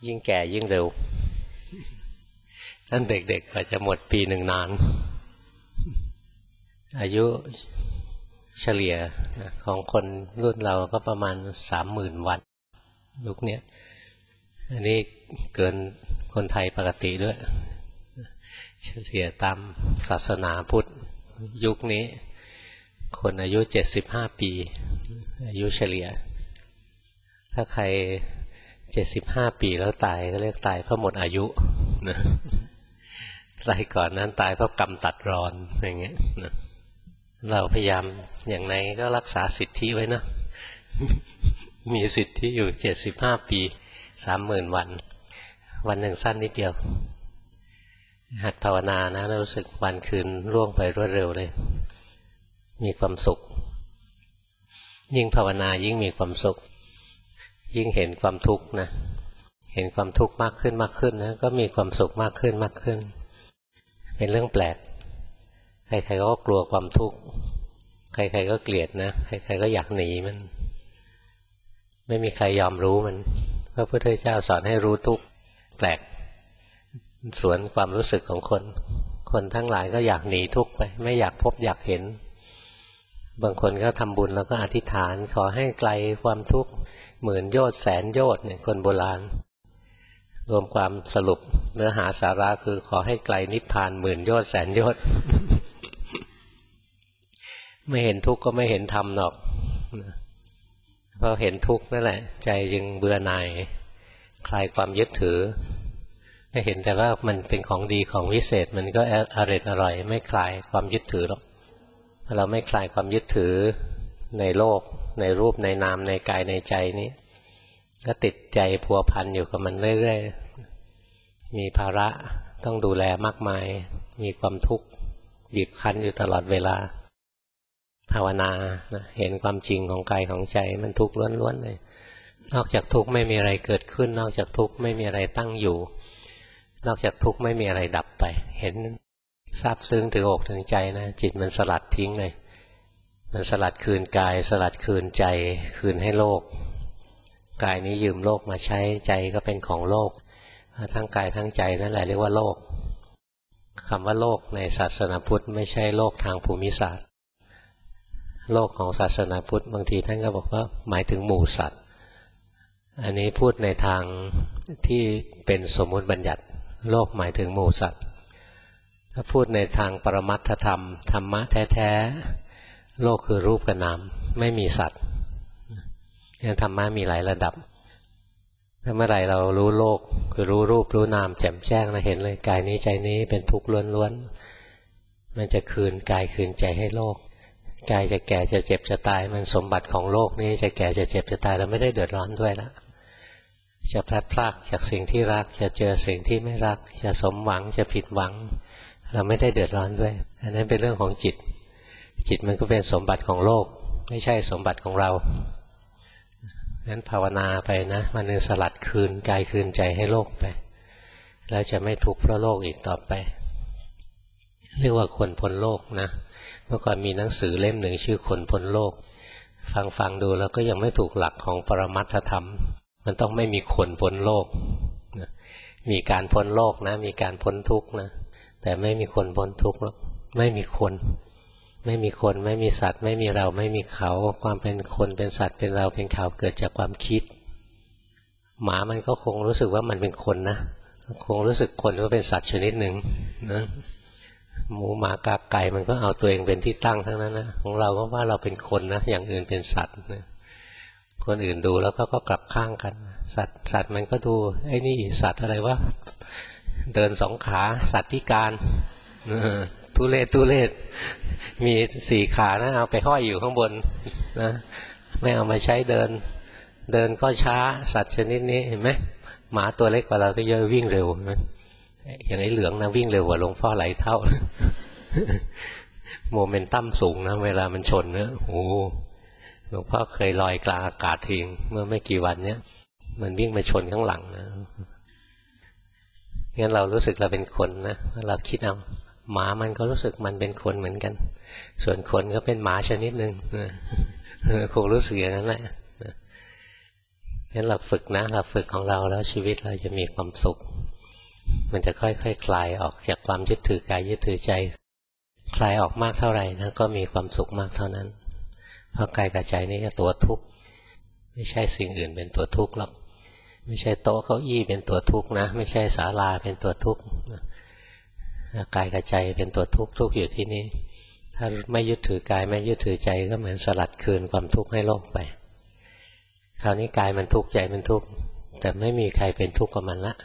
ยิ่งแก่ยิ่งเร็วท่านเด็กๆอาจจะหมดปีหนึ่งนานอายุเฉลี่ยของคนรุ่นเราก็ประมาณ 30,000 วันยุคนี้อันนี้เกินคนไทยปกติด้วยเฉลี่ยตามศาสนาพุทธยุคนี้คนอายุ75 ปีอายุเฉลี่ยถ้าใคร75 ปีแล้วตายก็เรียกตายเพราะหมดอายุนะตายก่อนนั้นตายเพราะกรรมตัดรอนอย่างเงี้ยนะเราพยายามอย่างไรก็รักษาสิทธิไว้นะมีสิทธิอยู่75 ปี 30,000 วันวันหนึ่งสั้นนิดเดียวหัดภาวนานะรู้สึกวันคืนล่วงไปรวดเร็วเลยมีความสุขยิ่งภาวนายิ่งมีความสุขยิ่งเห็นความทุกข์นะเห็นความทุกข์มากขึ้นมากขึ้นนะก็มีความสุขมากขึ้นมากขึ้นเป็นเรื่องแปลกใครๆก็กลัวความทุกข์ใครๆก็เกลียดนะใครๆก็อยากหนีมันไม่มีใครยอมรู้มันพระพุทธเจ้าสอนให้รู้ทุกข์แปลกสวนความรู้สึกของคนทั้งหลายก็อยากหนีทุกข์ไปไม่อยากพบอยากเห็นบางคนก็ทำบุญแล้วก็อธิษฐานขอให้ไกลความทุกข์10,000 โยชน์แสนโยชน์เนี่ยคนโบราณรวมความสรุปเนื้อหาสาระคือขอให้ไกลนิพพาน10,000 โยชน์แสนโยชน์ ไม่เห็นทุกข์ก็ไม่เห็นธรรมหรอกเพราะเห็นทุกข์นั่นแหละใจจึงเบื่อหน่ายคลายความยึดถือไม่เห็นแต่ว่ามันเป็นของดีของวิเศษมันก็อร่อยไม่คลายความยึดถือหรอกเราไม่คลายความยึดถือในโลกในรูปในนามในกายในใจนี้ก็ติดใจพัวพันอยู่กับมันเรื่อยๆมีภาระต้องดูแลมากมายมีความทุกข์บีบคั้นอยู่ตลอดเวลาภาวนาเห็นความจริงของกายของใจมันทุกข์ล้วนๆเลยนอกจากทุกข์ไม่มีอะไรเกิดขึ้นนอกจากทุกข์ไม่มีอะไรตั้งอยู่นอกจากทุกข์ไม่มีอะไรดับไปเห็นซาบซึ้งถึงอกถึงใจนะจิตมันสลัดทิ้งเลยมันสลัดคืนกายสลัดคืนใจคืนให้โลกกายนี้ยืมโลกมาใช้ใจก็เป็นของโลกทั้งกายทั้งใจนั่นแหละเรียกว่าโลกคำว่าโลกในศาสนาพุทธไม่ใช่โลกทางภูมิศาสตร์โลกของศาสนาพุทธบางทีท่านก็บอกว่าหมายถึงหมู่สัตว์อันนี้พูดในทางที่เป็นสมมุติบัญญัติโลกหมายถึงหมู่สัตว์ถ้าพูดในทางปรมัตถธรรมธรรมะแท้ๆโลกคือรูปกับนามไม่มีสัตว์ธรรมะมีหลายระดับถ้าเมื่อไหร่เรารู้โลกคือรู้รูปรู้นามแจ่มแจ้งเราเห็นเลยกายนี้ใจนี้เป็นทุกข์ล้วนๆมันจะคืนกายคืนใจให้โลกกายจะแก่จะเจ็บจะตายมันสมบัติของโลกนี้จะแก่จะเจ็บจะตายเราไม่ได้เดือดร้อนด้วยละจะพลัดพรากจากสิ่งที่รักจะเจอสิ่งที่ไม่รักจะสมหวังจะผิดหวังเราไม่ได้เดือดร้อนด้วยอันนั้นเป็นเรื่องของจิตจิตมันก็เป็นสมบัติของโลกไม่ใช่สมบัติของเรางั้นภาวนาไปนะมันนึงสลัดคืนกายคืนใจให้โลกไปแล้วจะไม่ทุกข์เพราะโลกอีกต่อไปเรียกว่าคนพ้นโลกนะเมื่อก่อนมีหนังสือเล่มหนึ่งชื่อคนพ้นโลกฟังดูแล้วก็ยังไม่ถูกหลักของปรมัตถธรรมมันต้องไม่มีคนพ้นโลกมีการพ้นโลกนะมีการพ้นทุกข์นะแต่ไม่มีคนพ้นทุกข์หรอกไม่มีคนไม่มีสัตว์ไม่มีเราไม่มีเขาความเป็นคนเป็นสัตว์เป็นเราเป็นเขาเกิดจากความคิดหมามันก็คงรู้สึกว่ามันเป็นคนนะคงรู้สึกคนว่าเป็นสัตว์ชนิดหนึ่งนะหมูหมากาไก่มันก็เอาตัวเองเป็นที่ตั้งทั้งนั้นนะของเราก็ว่าเราเป็นคนนะอย่างอื่นเป็นสัตว์นะคนอื่นดูแล้วก็กลับข้างกันสัตว์มันก็ดูไอ้นี่สัตว์อะไรวะเดิน2 ขาสัตว์พิการทุเรศมี4 ขานะเอาไปห้อยอยู่ข้างบนนะไม่เอามาใช้เดินก็ช้าสัตว์ชนิดนี้เห็นไหมหมาตัวเล็กกว่าเราก็เยอะวิ่งเร็วอย่างไอ้เหลืองนะวิ่งเร็วกว่าหลวงพ่อหลายเท่า โมเมนตัมสูงนะเวลามันชนนะโอ้หลวงพ่อเคยลอยกลางอากาศทิ้งเมื่อไม่กี่วันเนี้ยมันวิ่งมาชนข้างหลังนะงั้นเรารู้สึกเราเป็นคนนะเราคิดเอาหมามันก็รู้สึกมันเป็นคนเหมือนกันส่วนคนก็เป็นหมาชนิดหนึ่งคงรู้สึกอย่างนั้นแหละงั้นเราฝึกนะเราฝึกของเราแล้วชีวิตเราจะมีความสุขมันจะค่อยๆคลายออกจากความยึดถือกายยึดถือใจคลายออกมากเท่าไหร่นะก็มีความสุขมากเท่านั้นเพราะกายกับใจนี่ก็ตัวทุกข์ไม่ใช่สิ่งอื่นเป็นตัวทุกข์หรอกไม่ใช่โต๊ะเก้าอี้เป็นตัวทุกข์นะไม่ใช่ศาลาเป็นตัวทุกข์กายกับใจเป็นตัวทุกข์ทุกข์อยู่ที่นี่ถ้าไม่ยึดถือกายไม่ยึดถือใจก็เหมือนสลัดคืนความทุกข์ให้โลกไปคราวนี้กายมันทุกข์ใจมันทุกข์แต่ไม่มีใครเป็นทุกข์กับมันละ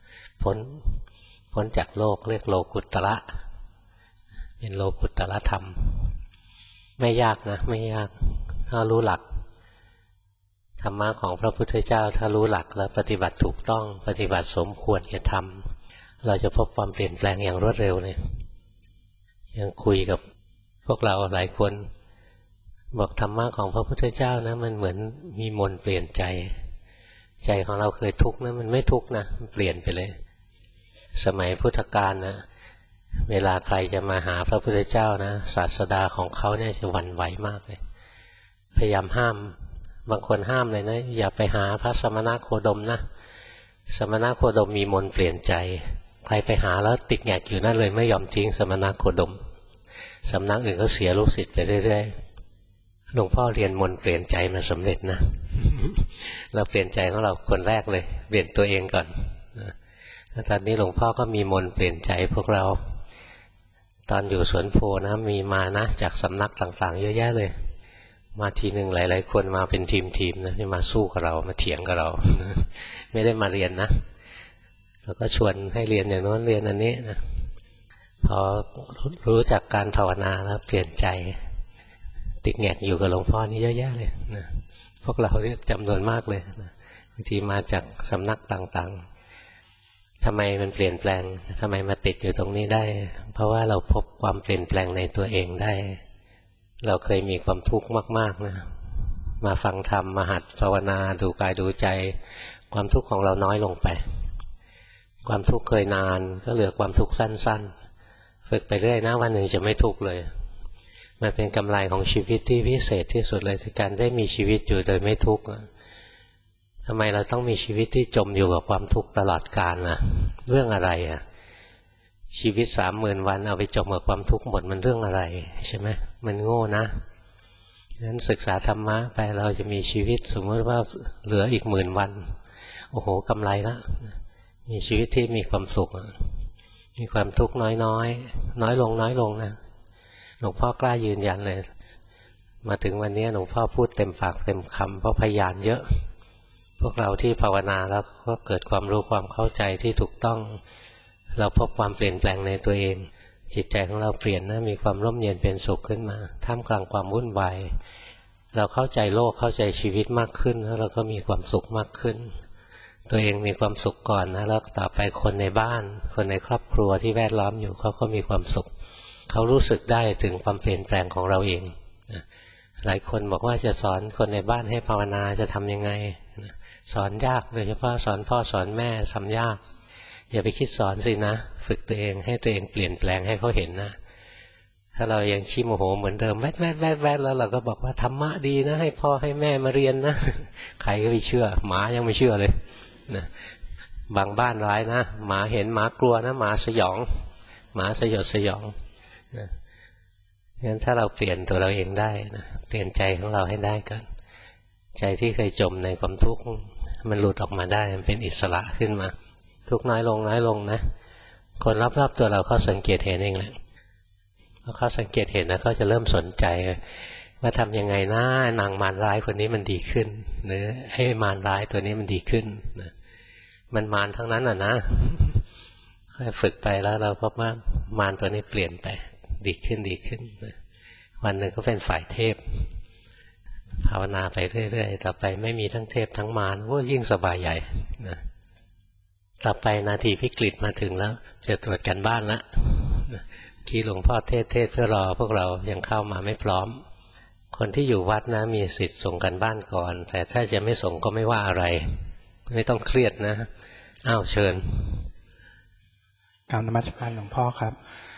พ้นจากโลกเรียกโลกุตตระเป็นโลกุตตระธรรมไม่ยากนะไม่ยากถ้ารู้หลักธรรมะของพระพุทธเจ้าถ้ารู้หลักแล้วปฏิบัติถูกต้องปฏิบัติสมควรจะทำเราจะพบความเปลี่ยนแปลงอย่างรวดเร็วเลยยังคุยกับพวกเราหลายคนบอกธรรมะของพระพุทธเจ้านะมันเหมือนมีมนต์เปลี่ยนใจใจของเราเคยทุกข์นะมันไม่ทุกข์นะมันเปลี่ยนไปเลยสมัยพุทธกาลนะเวลาใครจะมาหาพระพุทธเจ้านะศาสดาของเขาเนี่ยจะหวั่นไหวมากเลยพยายามห้ามบางคนห้ามเลยนะอย่าไปหาพระสมณโคดมนะสมณโคดมมีมนต์เปลี่ยนใจใครไปหาแล้วติดแงกอยู่นั่นเลยไม่ยอมทิ้งสมณโคดมสำนักอื่นก็เสียลูกศิษย์ไปเรื่อยๆหลวงพ่อเรียนมนต์เปลี่ยนใจมาสำเร็จนะ เราเปลี่ยนใจของเราคนแรกเลยเปลี่ยนตัวเองก่อนแล้วตอนนี้หลวงพ่อก็มีมนต์เปลี่ยนใจพวกเราตอนอยู่สวนโพนะมีมานะจากสำนักต่างๆเยอะแยะเลยมาทีหนึ่งหลายๆคนมาเป็นทีมนะที่มาสู้กับเรามาเถียงกับเรา ไม่ได้มาเรียนนะแล้วก็ชวนให้เรียนอย่างโน้นเรียนอันนี้นะพอรู้จักการภาวนาแล้วเปลี่ยนใจติดแงกอยู่กับหลวงพ่อนี่เยอะแยะเลยนะพวกเราเนี่ยจำนวนมากเลยนะบางทีมาจากสำนักต่างๆทำไมมันเปลี่ยนแปลงทำไมมาติดอยู่ตรงนี้ได้เพราะว่าเราพบความเปลี่ยนแปลงในตัวเองได้เราเคยมีความทุกข์มากๆนะมาฟังธรรมมาหัดภาวนาดูกายดูใจความทุกข์ของเราน้อยลงไปความทุกข์เคยนานก็เหลือความทุกข์สั้นๆฝึกไปเรื่อยนะวันหนึ่งจะไม่ทุกข์เลยมันเป็นกำไรของชีวิตที่พิเศษที่สุดเลยคือการได้มีชีวิตอยู่โดยไม่ทุกข์ทำไมเราต้องมีชีวิตที่จมอยู่กับความทุกข์ตลอดกาลล่ะเรื่องอะไรอ่ะชีวิต 30,000 วันเอาไปจมกับความทุกข์หมดมันเรื่องอะไรใช่ไหมมันโง่นะงั้นศึกษาธรรมะไปเราจะมีชีวิตสมมติว่าเหลืออีก10,000 วันโอ้โหกำไรละมีชีวิตที่มีความสุขมีความทุกข์น้อยลงนะหลวงพ่อกล้ายืนยันเลยมาถึงวันนี้หลวงพ่อพูดเต็มปากเต็มคำเพราะพยานเยอะพวกเราที่ภาวนาแล้วก็เกิดความรู้ความเข้าใจที่ถูกต้องเราพบความเปลี่ยนแปลงในตัวเองจิตใจของเราเปลี่ยนนะมีความร่มเย็นเป็นสุขขึ้นมาท่ามกลางความวุ่นวายเราเข้าใจโลกเข้าใจชีวิตมากขึ้นแล้วเราก็มีความสุขมากขึ้นตัวเองมีความสุขก่อนนะแล้วต่อไปคนในบ้านคนในครอบครัวที่แวดล้อมอยู่เขาก็มีความสุขเขารู้สึกได้ถึงความเปลี่ยนแปลงของเราเองหลายคนบอกว่าจะสอนคนในบ้านให้ภาวนาจะทำยังไงสอนยากโดยเฉพาะสอนพ่อสอนแม่ทำยากอย่าไปคิดสอนสินะฝึกตัวเองให้ตัวเองเปลี่ยนแปลงให้เขาเห็นนะถ้าเรายังขี้โมโหเหมือนเดิมแวดแล้วเราก็บอกว่าธรรมะดีนะให้พ่อให้แม่มาเรียนนะใครก็ไม่เชื่อหมายังไม่เชื่อเลยนะบางบ้านร้ายนะหมาเห็นหมากลัวนะหมาสยองหมาสยดสยองนะงั้นถ้าเราเปลี่ยนตัวเราเองได้นะเปลี่ยนใจของเราให้ได้กันใจที่เคยจมในความทุกข์มันหลุดออกมาได้มันเป็นอิสระขึ้นมาทุกข์น้อยลงนะคนรอบๆตัวเราเขาสังเกตเห็นเองแหละพอเขาสังเกตเห็นนะเขาจะเริ่มสนใจว่าทำยังไงนะนางมารร้ายคนนี้มันดีขึ้นหรือให้มารร้ายตัวนี้มันดีขึ้นนะมันมารทั้งนั้นอ่ะนะค่อยฝึกไปแล้วเราพบว่ามารตัวนี้เปลี่ยนไปดีขึ้นนะวันหนึ่งก็เป็นฝ่ายเทพภาวนาไปเรื่อยๆต่อไปไม่มีทั้งเทพทั้งมารโอ้ยิ่งสบายใหญ่นะต่อไปนาทีวิกฤตมาถึงแล้วจะตรวจกันบ้านละที่หลวงพ่อเทศเพื่อรอพวกเรายังเข้ามาไม่พร้อมคนที่อยู่วัดนะมีสิทธิ์ส่งกันบ้านก่อนแต่ถ้าจะไม่ส่งก็ไม่ว่าอะไรไม่ต้องเครียดนะอ้าวเชิญกราบนมัสการหลวงพ่อครับ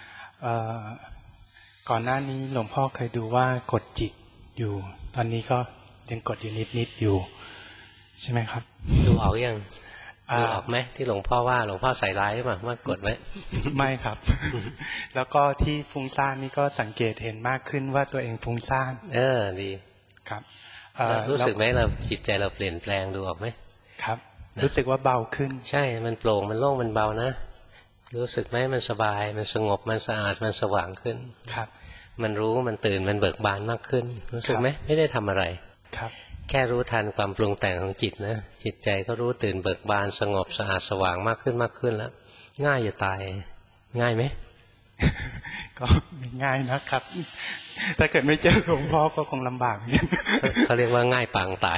ก่อนหน้านี้หลวงพ่อเคยดูว่ากดจิตอยู่ตอนนี้ก็ยังกดอยู่นิดอยู่ใช่ไหมครับดูออกยังดูออกไหมที่หลวงพ่อว่าหลวงพ่อใส่ร้ายหรือเปล่ามากดไว้ไม่ครับ แล้วก็ที่ฟุ้งซ่านนี่ก็สังเกตเห็นมากขึ้นว่าตัวเองฟุ้งซ่านดีครับรู้สึกไหมเราจิตใจเราเปลี่ยนแปลงดูออกไหมครับรู้สึกว่าเบาขึ้นใช่มันโปร่งมันโล่งมันเบานะรู้สึกไหมมันสบายมันสงบมันสะอาดมันสว่างขึ้นครับมันรู้มันตื่นมันเบิกบานมากขึ้นรู้สึกไหมไม่ได้ทำอะไรครับแค่รู้ทันความปรุงแต่งของจิตนะจิตใจก็รู้ตื่นเบิกบานสงบสะอาดสว่างมากขึ้นแล้วง่ายอย่าตายง่ายไหมก็ไม่ง่ายนะครับถ้าเกิดไม่เจอหลวงพ่อก็คงลำบากเนี่ยเขาเรียกว่าง่ายปางตาย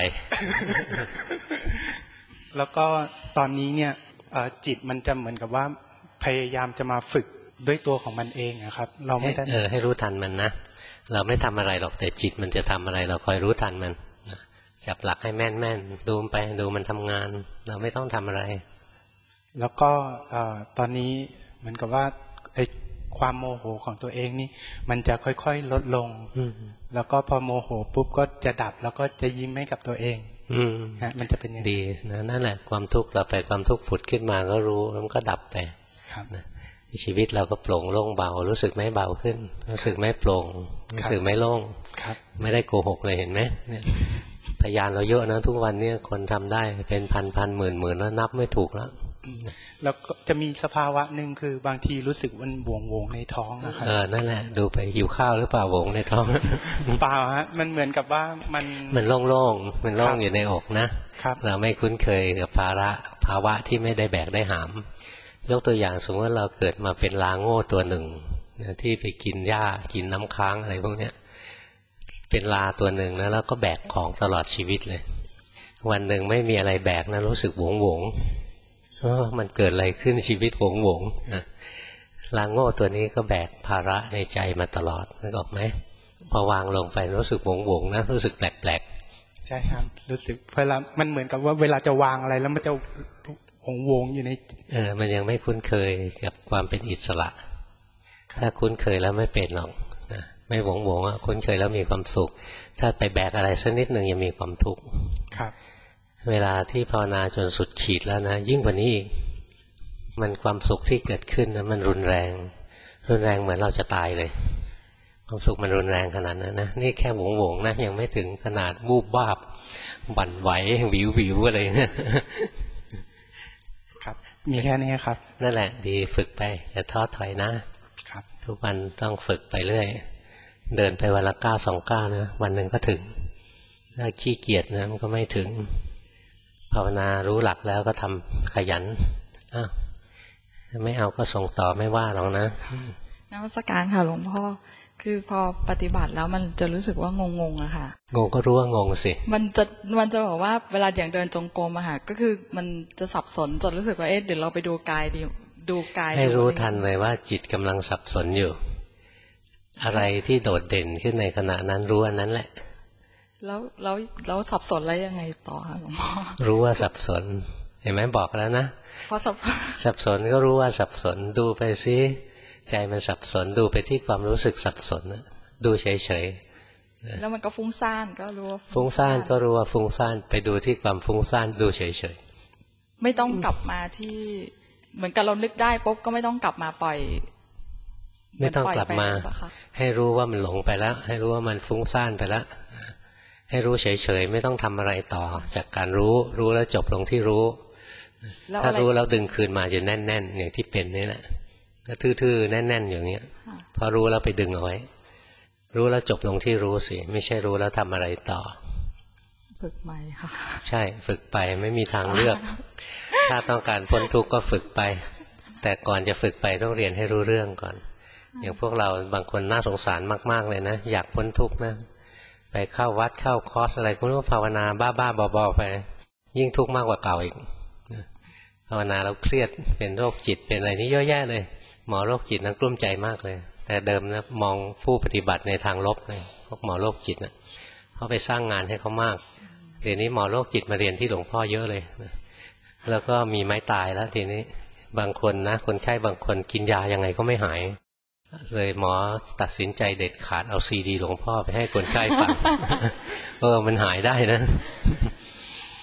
แล้วก็ตอนนี้เนี่ยจิตมันจะเหมือนกับว่าพยายามจะมาฝึกด้วยตัวของมันเองนะครับเราไม่ได้ให้รู้ทันมันนะเราไม่ทำอะไรหรอกแต่จิตมันจะทำอะไรเราคอยรู้ทันมันจับหลักให้แม่นดูไปดูมันทำงานเราไม่ต้องทำอะไรแล้วก็ตอนนี้เหมือนกับว่าไอ้ความโมโหของตัวเองนี่มันจะค่อยๆลดลงแล้วก็พอโมโหปุ๊บก็จะดับแล้วก็จะยิ้มให้กับตัวเองมันจะเป็นอย่างดีนะนั่นแหละความทุกข์เราไปความทุกข์ผุดขึ้นมาก็รู้แล้วก็ดับไปครับนะชีวิตเราก็โปร่งโล่งเบารู้สึกไหมเบาขึ้นรู้สึกไหมโปร่งรู้สึกไหมโล่งไม่ได้โกหกเลยเห็นไหมพยานเราเยอะนะทุกวันนี้คนทำได้เป็นพันหมื่นแล้วนับไม่ถูกแล้วแล้วก็จะมีสภาวะหนึ่งคือบางทีรู้สึกมันวงในท้องนะครับนั่นแหละดูไปหิวข้าวหรือเปล่าวงในท้องเปล่าฮะมันเหมือนกับว่ามันโล่งๆมันโล่งอยู่ในอกนะเราไม่คุ้นเคยกับภาวะที่ไม่ได้แบกได้หามยกตัวอย่างสมมติว่าเราเกิดมาเป็นลาโง่ตัวหนึ่งที่ไปกินหญ้ากินน้ำค้างอะไรพวกเนี้ยเป็นลาตัวหนึ่งนะแล้วก็แบกของตลอดชีวิตเลยวันหนึ่งไม่มีอะไรแบกนะรู้สึกหวงมันเกิดอะไรขึ้นชีวิตหวงลาโง่ตัวนี้ก็แบกภาระในใจมาตลอดนึกออกไหมพอวางลงไปรู้สึกหวงนะรู้สึกแปลกๆใช่ครับรู้สึกเวลามันเหมือนกับว่าเวลาจะวางอะไรแล้วมันจะวงอยู่ในมันยังไม่คุ้นเคยกับความเป็นอิสระถ้าคุ้นเคยแล้วไม่เป็นหรอกนะไม่หวงคุ้นเคยแล้วมีความสุขถ้าไปแบกอะไรสักนิดหนึ่งยังมีความทุกข์ครับเวลาที่ภาวนาจนสุดขีดแล้วนะยิ่งกว่านี้อีกมันความสุขที่เกิดขึ้นนะมันรุนแรงเหมือนเราจะตายเลยความสุขมันรุนแรงขนาดนั้นนะนี่แค่หวงนะยังไม่ถึงขนาดวูบวาบบั่นไหววิวอะไรเนี่ยครับมีแค่นี้ครับนั่นแหละดีฝึกไปอย่าท้อถอยนะครับทุกวันต้องฝึกไปเรื่อยเดินไปวันละ9-2 นะวันหนึ่งก็ถึงถ้าขี้เกียจนะมันก็ไม่ถึงภาวนารู้หลักแล้วก็ทำขยันไม่เอาก็ส่งต่อไม่ว่าหรอกนะนมัสการค่ะหลวงพ่อคือพอปฏิบัติแล้วมันจะรู้สึกว่างงอะค่ะงงก็รู้ว่างงสิมันจะบอกว่าเวลาอย่างเดินจงกรมอะค่ะก็คือมันจะสับสนจนรู้สึกว่าเดี๋ยวเราไปดูกายดีดูกายให้รู้ทันเลยว่าจิตกำลังสับสนอยู่อะไรที่โดดเด่นขึ้นในขณะนั้นรู้อันนั้นแหละแล้วสับสนแล้วยังไงต่อคะหลวงพ่อรู้ว่าสับสนเห็นไหมบอกแล้วนะพอสับสนก็รู้ว่าสับสนดูไปซิใจมันสับสนดูไปที่ความรู้สึกสับสนดูเฉยๆแล้วมันก็ฟุ้งซ่านก็รู้ว่าฟุ้งซ่านก็รู้ว่าฟุ้งซ่านไปดูที่ความฟุ้งซ่านดูเฉยๆไม่ต้องกลับมาที่เหมือนกับเรานึกได้ปุ๊บก็ไม่ต้องกลับมาปล่อยไม่ต้องกลับมาให้รู้ว่ามันหลงไปแล้วให้รู้ว่ามันฟุ้งซ่านไปแล้วให้รู้เฉยๆไม่ต้องทำอะไรต่อจากการรู้แล้วจบลงที่รู้ถ้ารู้แล้วดึงคืนมาจะแน่นๆอย่างที่เป็นนี่แหละก็ทื่อๆแน่นๆอย่างเงี้ยพอรู้แล้วไปดึงเอาไว้รู้แล้วจบลงที่รู้สิไม่ใช่รู้แล้วทำอะไรต่อฝึกใหม่ค่ะใช่ฝึกไปไม่มีทางเลือกถ้าต้องการพ้นทุกข์ก็ฝึกไปแต่ก่อนจะฝึกไปต้องเรียนให้รู้เรื่องก่อนอย่างพวกเราบางคนน่าสงสารมากๆเลยนะอยากพ้นทุกข์นะไปเข้าวัดเข้าคอร์สอะไรก็รู้ว่าภาวนาบ้าๆบอๆไปยิ่งทุกข์มากกว่าเก่าอีกภาวนาแล้วเครียดเป็นโรคจิตเป็นอะไรนี่เยอะแยะเลยหมอโรคจิตนั้นกลุ้มใจมากเลยแต่เดิมนะมองผู้ปฏิบัติในทางลบเลยพวกหมอโรคจิตนะเขาไปสร้างงานให้เขามากเดี๋ยวนี้หมอโรคจิตมาเรียนที่หลวงพ่อเยอะเลยแล้วก็มีไม้ตายแล้วทีนี้บางคนนะคนไข้บางคนกินยายังไงก็ไม่หายเลยหมอตัดสินใจเด็ดขาดเอาซีดีหลวงพ่อไปให้คนไข้ฟังมันหายได้นะ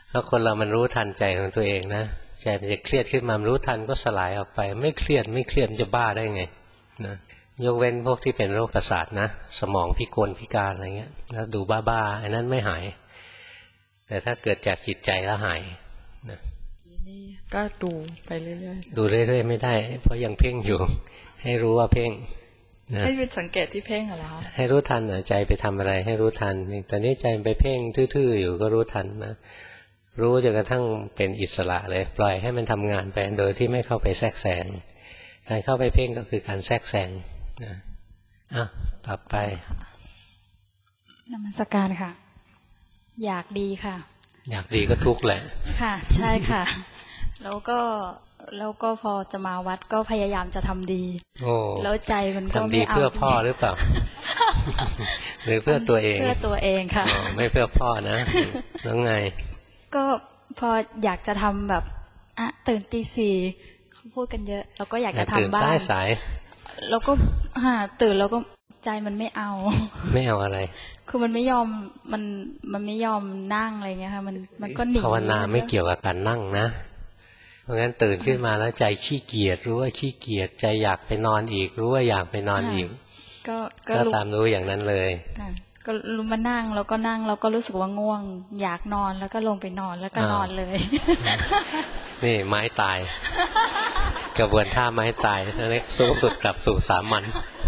ถ้าคนเรามันรู้ทันใจของตัวเองนะใจมันจะเครียดขึ้นมารู้ทันก็สลายออกไปไม่เครียดมันจะบ้าได้ไงนะยกเว้นพวกที่เป็นโรคประสาทนะสมองพิกลพิการอะไรเงี้ยแล้วดูบ้าๆอันนั้นไม่หายแต่ถ้าเกิดจากจิตใจแล้วหายนะนี่ก็ดูไปเรื่อยๆดูเรื่อยๆไม่ได้เพราะยังเพ่งอยู่ให้รู้ว่าเพ่งนะให้เป็นสังเกตที่เพ่งเหรอให้รู้ทันใจไปทำอะไรให้รู้ทันตอนนี้ใจไปเพ่งทื่อๆอยู่ก็รู้ทันนะรู้จนกระทั่งเป็นอิสระเลยปล่อยให้มันทำงานไปโดยที่ไม่เข้าไปแทรกแซงการเข้าไปเพ่งก็คือการแทรกแซงนะต่อไปนมัสการค่ะอยากดีค่ะอยากดีก็ทุกข์แหละค่ะใช่ค่ะแล้วก็พอจะมาวัดก็พยายามจะทำดีแล้วใจมันก็ไม่เอาทำดีเพื่อพ่อหรือเปล่าหรือเพื่อตัวเองเพื่อตัวเองค่ะไม่เพื่อพ่อนะแล้วไงก็พออยากจะทำแบบตื่นตี 4เขาพูดกันเยอะแล้วก็อยากจะทำบ้างสายแล้วก็ตื่นแล้วก็ใจมันไม่เอาอะไรคือมันไม่ยอมมันไม่ยอมนั่งอะไรเงี้ยค่ะมันก็หนีภาวนาไม่เกี่ยวกับการนั่งนะเพราะงั้นตื่นขึ้นมาแล้วใจขี้เกียจรู้ว่าขี้เกียจใจอยากไปนอนอีกรู้ว่าอยากไปนอนอีกก็ตามรู้อย่างนั้นเลยก็รู้มานั่งแล้วก็นั่งแล้วก็รู้สึกว่าง่วงอยากนอนแล้วก็ลงไปนอนแล้วก็นอนเลยนี่ไม้ตายกระบวนท่าไม้ตายนั่นเองสูงสุดกลับสู่สามัญ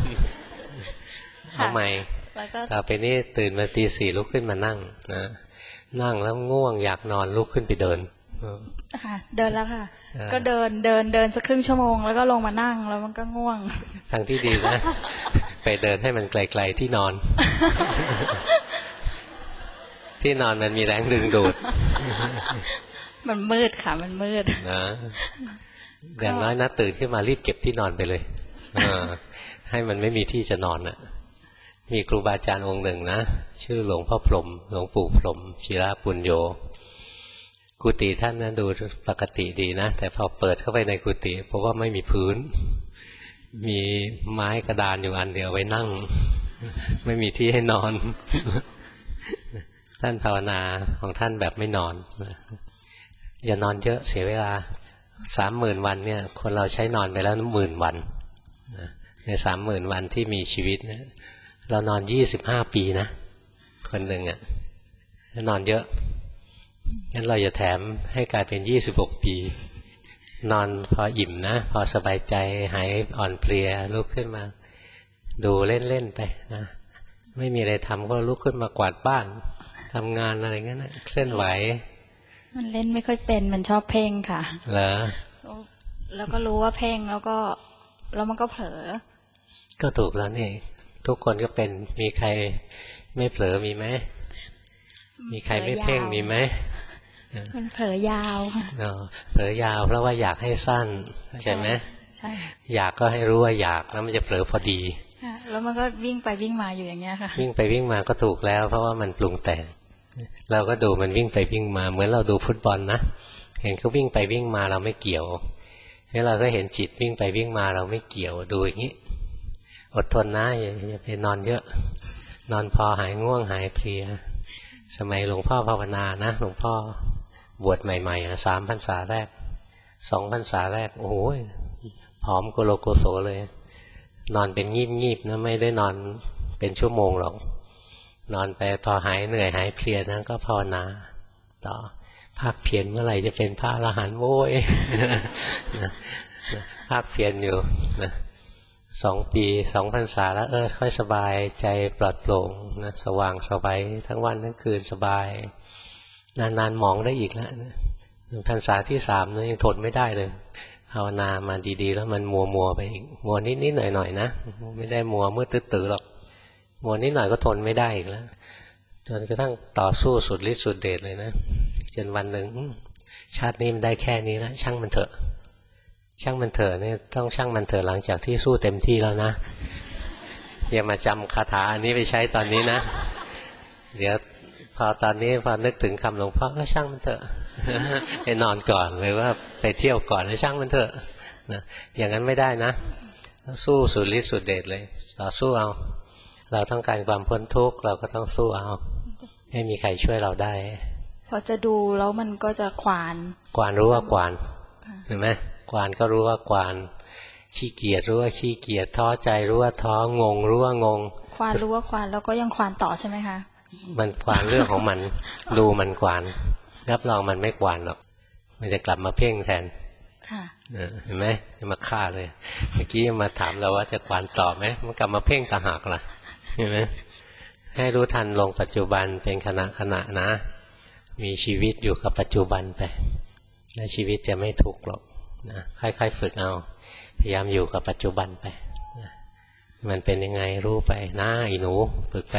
ทำไมต่อไปนี้ตื่นมาตี 4ลุกขึ้นมานั่งนะนั่งแล้วง่วงอยากนอนลุกขึ้นไปเดินเดินแล้วค่ะก็เดินสักครึ่งชั่วโมงแล้วก็ลงมานั่งแล้วมันก็ง่วงทางที่ดีนะไปเดินให้มันไกลๆที่นอนที่นอนมันมีแรงดึงดูดมันมืดค่ะมันมืดนะอย่างน้อยนะตื่นขึ้นมารีบเก็บที่นอนไปเลยให้มันไม่มีที่จะนอนน่ะมีครูบาอาจารย์องค์หนึ่งนะชื่อหลวงพ่อพรหมหลวงปู่พรหมชิระปุญโญกุฏิท่านนั้นดูปกติดีนะแต่พอเปิดเข้าไปในกุฏิเพราะว่าไม่มีพื้นมีไม้กระดานอยู่อันเดียวไว้นั่งไม่มีที่ให้นอนท่านภาวนาของท่านแบบไม่นอนอย่านอนเยอะเสียเวลา 30,000 วันเนี่ยคนเราใช้นอนไปแล้ว10,000 วันใน 30,000 วันที่มีชีวิตเนี่ยเรานอน25 ปีนะคนหนึ่งนอนเยอะงั้นเราจะแถมให้กลายเป็น26 ปีนอนพออิ่มนะพอสบายใจหายอ่อนเพลียลุกขึ้นมาดูเล่นๆไปนะไม่มีอะไรทำก็ลุกขึ้นมากวาดบ้านทำงานอะไรงั้นนะเคลื่อนไหวมันเล่นไม่ค่อยเป็นมันชอบเพ่งค่ะเหรอแล้วก็รู้ว่าเพ่งแล้วมันก็เผลอก็ถูกแล้วนี่ทุกคนก็เป็นมีใครไม่เผลอมีไหมมีใครไม่เพ่งมีไหมมันเผลอยาวค่ะเผลอยาวเพราะว่าอยากให้สั้นใช่ไหมใช่อยากก็ให้รู้ว่าอยากแล้วมันจะเผลอพอดีแล้วมันก็วิ่งไปวิ่งมาอยู่อย่างเงี้ยค่ะวิ่งไปวิ่งมาก็ถูกแล้วเพราะว่ามันปรุงแต่งเราก็ดูมันวิ่งไปวิ่งมาเหมือนเราดูฟุตบอลนะเห็นเขาวิ่งไปวิ่งมาเราไม่เกี่ยวแล้วเราก็เห็นจิตวิ่งไปวิ่งมาเราไม่เกี่ยวดูอย่างนี้อดทนนะอย่าไปนอนเยอะนอนพอหายง่วงหายเพลียสมัยหลวงพ่อภาวนานะหลวงพ่อบวชใหม่ๆ3 พรรษาแรก2 พรรษาแรกโอ้โหผอมโกโลโกโสเลยนอนเป็นงีบๆนะไม่ได้นอนเป็นชั่วโมงหรอกนอนไปพอหายเหนื่อยหายเพลียนะก็ภาวนาต่อภาคเพียรเมื่อไหร่จะเป็นพระอรหันต์โว้ยภาคเพียรอยู่นะ2 ปี 2 พรรษาแล้วค่อยสบายใจปลอดโปร่งนะสว่างสบายทั้งวันทั้งคืนสบายนานๆมองได้อีกแล้วพรรษาที่3นั้นยังทนไม่ได้เลยภาวนามาดีๆแล้วมันมัวไปอีกมัวนิดๆหน่อยๆนะไม่ได้มัวมืดตื้อๆหรอกมัวนิดหน่อยก็ทนไม่ได้อีกแล้วจนกระทั่งต่อสู้สุดฤทธิ์สุดเดชเลยนะจนวันหนึ่งชาตินี้มันได้แค่นี้แล้วช่างมันเถอะเนี่ยต้องช่างมันเถอะหลังจากที่สู้เต็มที่แล้วนะอย่ามาจำคาถาอันนี้ไปใช้ตอนนี้นะเดี๋ยวพอตอนนี้พอนึกถึงคำหลวงพ่อก็ช่างมันเถอะไปนอนก่อนหรือว่าไปเที่ยวก่อนแล้วช่างมันเถอะนะอย่างนั้นไม่ได้นะสู้สุดฤทธิ์สุดเดชเลยต่อสู้เอาเราต้องการความพ้นทุกข์เราก็ต้องสู้เอาไม่มีใครช่วยเราได้พอจะดูแล้วมันก็จะควานรู้ว่ากวานเห็นไหมกวานก็รู้ว่ากวานขี้เกียจรู้ว่าขี้เกียจท้อใจรู้ว่าท้องงรู้ว่างงควานรู้ว่าควานแล้วก็ยังควานต่อใช่ไหมคะมันควานเรื่องของมัน ดูมันกวานรับรองมันไม่กวานหรอกมันจะกลับมาเพ่งแทนเห็นไหมจะมาฆ่าเลยเมื่อกี้มาถามเราว่าจะกวานต่อไหมมันกลับมาเพ่งต่างหากล่ะเห็นไหมให้รู้ทันลงปัจจุบันเป็นขณะนะมีชีวิตอยู่กับปัจจุบันไปแล้วชีวิตจะไม่ทุกข์หรอกนะค่อยๆฝึกเอาพยายามอยู่กับปัจจุบันไปนะมันเป็นยังไงรู้ไปนะอีหนูฝึกไป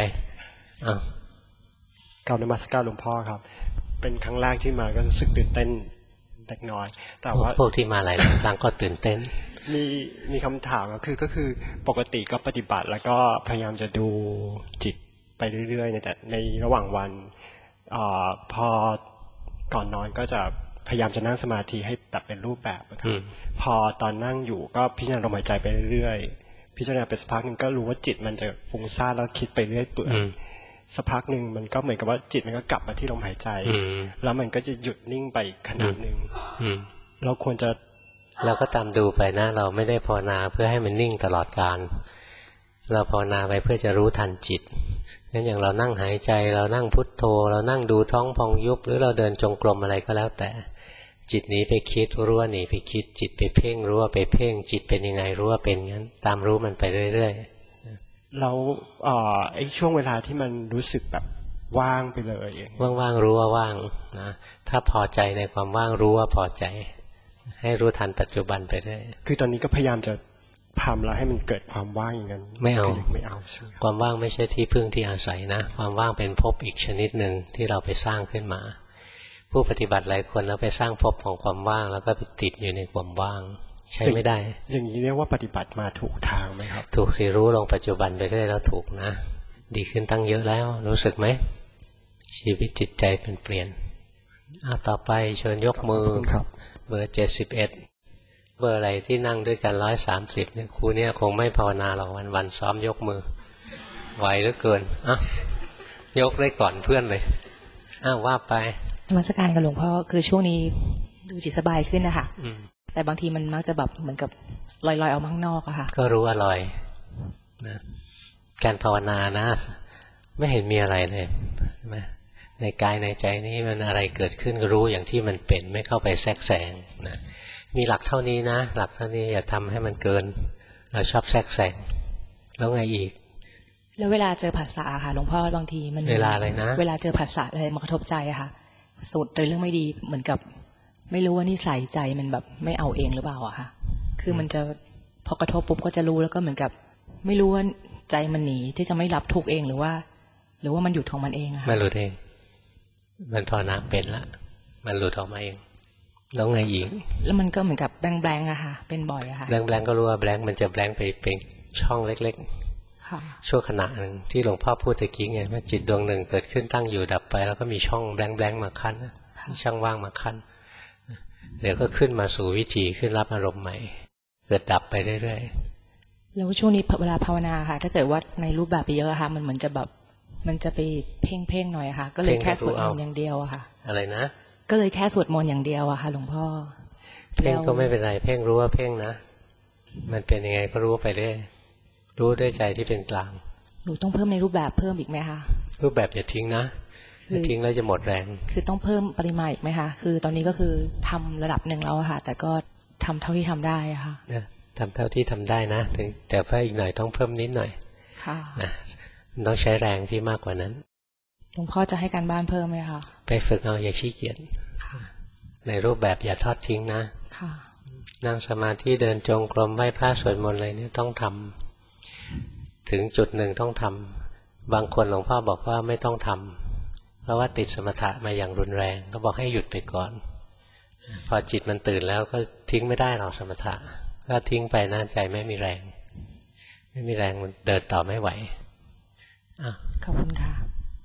กราบนมัสการหลวงพ่อครับเป็นครั้งแรกที่มาก็รู้สึกตื่นเต้นเล็กน้อยแต่ว่าพวกที่มาหลายครั้งก็ตื่นเต้นมีคำถามก็คือปกติก็ปฏิบัติแล้วก็พยายามจะดูจิตไปเรื่อยๆแต่ในระหว่างวันพอก่อนนอนก็จะพยายามจะนั่งสมาธิให้แบบเป็นรูปแบบครับพอตอนนั่งอยู่ก็พิจารณาลมหายใจไปเรื่อยๆพิจารณาไปสักพักนึงก็รู้ว่าจิตมันจะฟุ้งซ่านแล้วคิดไปเรื่อยเปื่อยสักพักนึงมันก็เหมือนกับว่าจิตมันก็กลับมาที่ลมหายใจแล้วมันก็จะหยุดนิ่งไปขนาดนึงเราควรจะเราก็ตามดูไปนะเราไม่ได้ภาวนาเพื่อให้มันนิ่งตลอดกาลเราภาวนาไปเพื่อจะรู้ทันจิตงั้นอย่างเรานั่งหายใจเรานั่งพุทโธเรานั่งดูท้องพองยุบหรือเราเดินจงกรมอะไรก็แล้วแต่จิตหนีไปคิดรู้ว่าหนีไปคิดจิตไปเพ่งรู้ว่าไปเพ่งจิตเป็นยังไงรู้ว่าเป็นงั้นตามรู้มันไปเรื่อยๆเราไอ้ช่วงเวลาที่มันรู้สึกแบบว่างไปเลยว่างๆรู้ว่าว่างนะถ้าพอใจในความว่างรู้ว่าพอใจให้รู้ทันปัจจุบันไปเรื่อยคือตอนนี้ก็พยายามจะทำแล้วให้มันเกิดความว่างอย่างนั้นไม่เอาใช่ไหมความว่างไม่ใช่ที่พึ่งที่อาศัยนะความว่างเป็นภพอีกชนิดหนึ่งที่เราไปสร้างขึ้นมาผู้ปฏิบัติหลายคนแล้วไปสร้างภพของความว่างแล้วก็ไปติดอยู่ในความว่างใช้ไม่ได้อย่างนี้เรียกว่าปฏิบัติมาถูกทางไหมครับถูกสิรู้ลงปัจจุบันไปเรื่อยแล้วถูกนะดีขึ้นตั้งเยอะแล้วรู้สึกไหมชีวิตจิตใจเป็นเปลี่ยนต่อไปเชิญยกมือเบอร์71เบอร์อะไรที่นั่งด้วยกัน130เนี่ยครูเนี่ยคงไม่ภาวนาหรอกวันซ้อมยกมือไหวเหลือเกินยกได้ก่อนเพื่อนเลยว่าไปนมัสการกับหลวงพ่อคือช่วงนี้ดูจิตสบายขึ้นนะคะแต่บางทีมันมักจะแบบเหมือนกับลอยๆออกมาข้างนอกอะค่ะก็รู้ว่าลอยนะการภาวนานะไม่เห็นมีอะไรเลยใช่ไหมในกายในใจนี้มันอะไรเกิดขึ้นก็รู้อย่างที่มันเป็นไม่เข้าไปแทรกแซงนะมีหลักเท่านี้นะหลักเท่านี้อย่าทำให้มันเกินเราชอบแทรกแซงแล้วไงอีกแล้วเวลาเจอผัสสะค่ะหลวงพ่อบางทีมันเวลาอะไรนะเวลาเจอผัสสะอะไรมากระทบใจอะค่ะสุดเรื่องไม่ดีเหมือนกับไม่รู้ว่านิสัยใจมันแบบไม่เอาเองหรือเปล่าอะค่ะคือมันจะพอกระทบปุ๊บก็จะรู้แล้วก็เหมือนกับไม่รู้ว่าใจมันหนีที่จะไม่รับทุกเองหรือว่ามันหยุดของมันเองอะมันหลุดเองมันภาวนาเป็นละมันหลุดออกมาเองแล้วไงอีกแล้วมันก็เหมือนกับแบงๆอะค่ะเป็นบ่อยอะค่ะแบงก็รู้ว่าแบงมันจะแบงไปเป็นช่องเล็กๆชั่วขณะหนึ่งที่หลวงพ่อพูดตะกี้ไงว่าจิตดวงหนึ่งเกิดขึ้นตั้งอยู่ดับไปแล้วก็มีช่องแบงมาขั้นช่องว่างมาขั้นเดี๋ยวก็ขึ้นมาสู่วิถีขึ้นรับอารมณ์ใหม่เกิดดับไปเรื่อยๆแล้วช่วงนี้เวลาภาวนาค่ะถ้าเกิดว่าในรูปแบบไปเยอะค่ะมันเหมือนจะแบบมันจะไปเพ่งหน่อยค่ะก็เลยแค่สวดมนต์อย่างเดียวอะค่ะอะไรนะก็เลยแค่สวดมนต์อย่างเดียวอะค่ะหลวงพ่อเพ่งก็ไม่เป็นไรเพ่งรู้ว่าเพ่งนะมันเป็นยังไงก็รู้ไปได้รู้ด้วยใจที่เป็นกลางหนูต้องเพิ่มในรูปแบบเพิ่มอีกไหมคะรูปแบบอย่าทิ้งนะทิ้งแล้วจะหมดแรงคือต้องเพิ่มปริมาณอีกไหมคะคือตอนนี้ก็คือทำระดับหนึ่งแล้วค่ะแต่ก็ทำเท่าที่ทำได้อะค่ะทำเท่าที่ทำได้นะแต่เพิ่มอีกหน่อยต้องเพิ่มนิดหน่อยค่ะนะต้องใช้แรงที่มากกว่านั้นหลวงพ่อจะให้การบ้านเพิ่มไหมคะไปฝึกเอาอย่าขี้เกียจในรูปแบบอย่าทอดทิ้งนะนั่งสมาธิเดินจงกรมไหว้พระสวดมนต์อะไรนี่ต้องทำถึงจุดหนึ่งต้องทำบางคนหลวงพ่อบอกว่าไม่ต้องทำเพราะว่าติดสมถะมาอย่างรุนแรงก็บอกให้หยุดไปก่อนพอจิตมันตื่นแล้วก็ทิ้งไม่ได้หรอกสมถะก็ทิ้งไปนะใจไม่มีแรงมันเดินต่อไม่ไหวขอบคุณค่ะ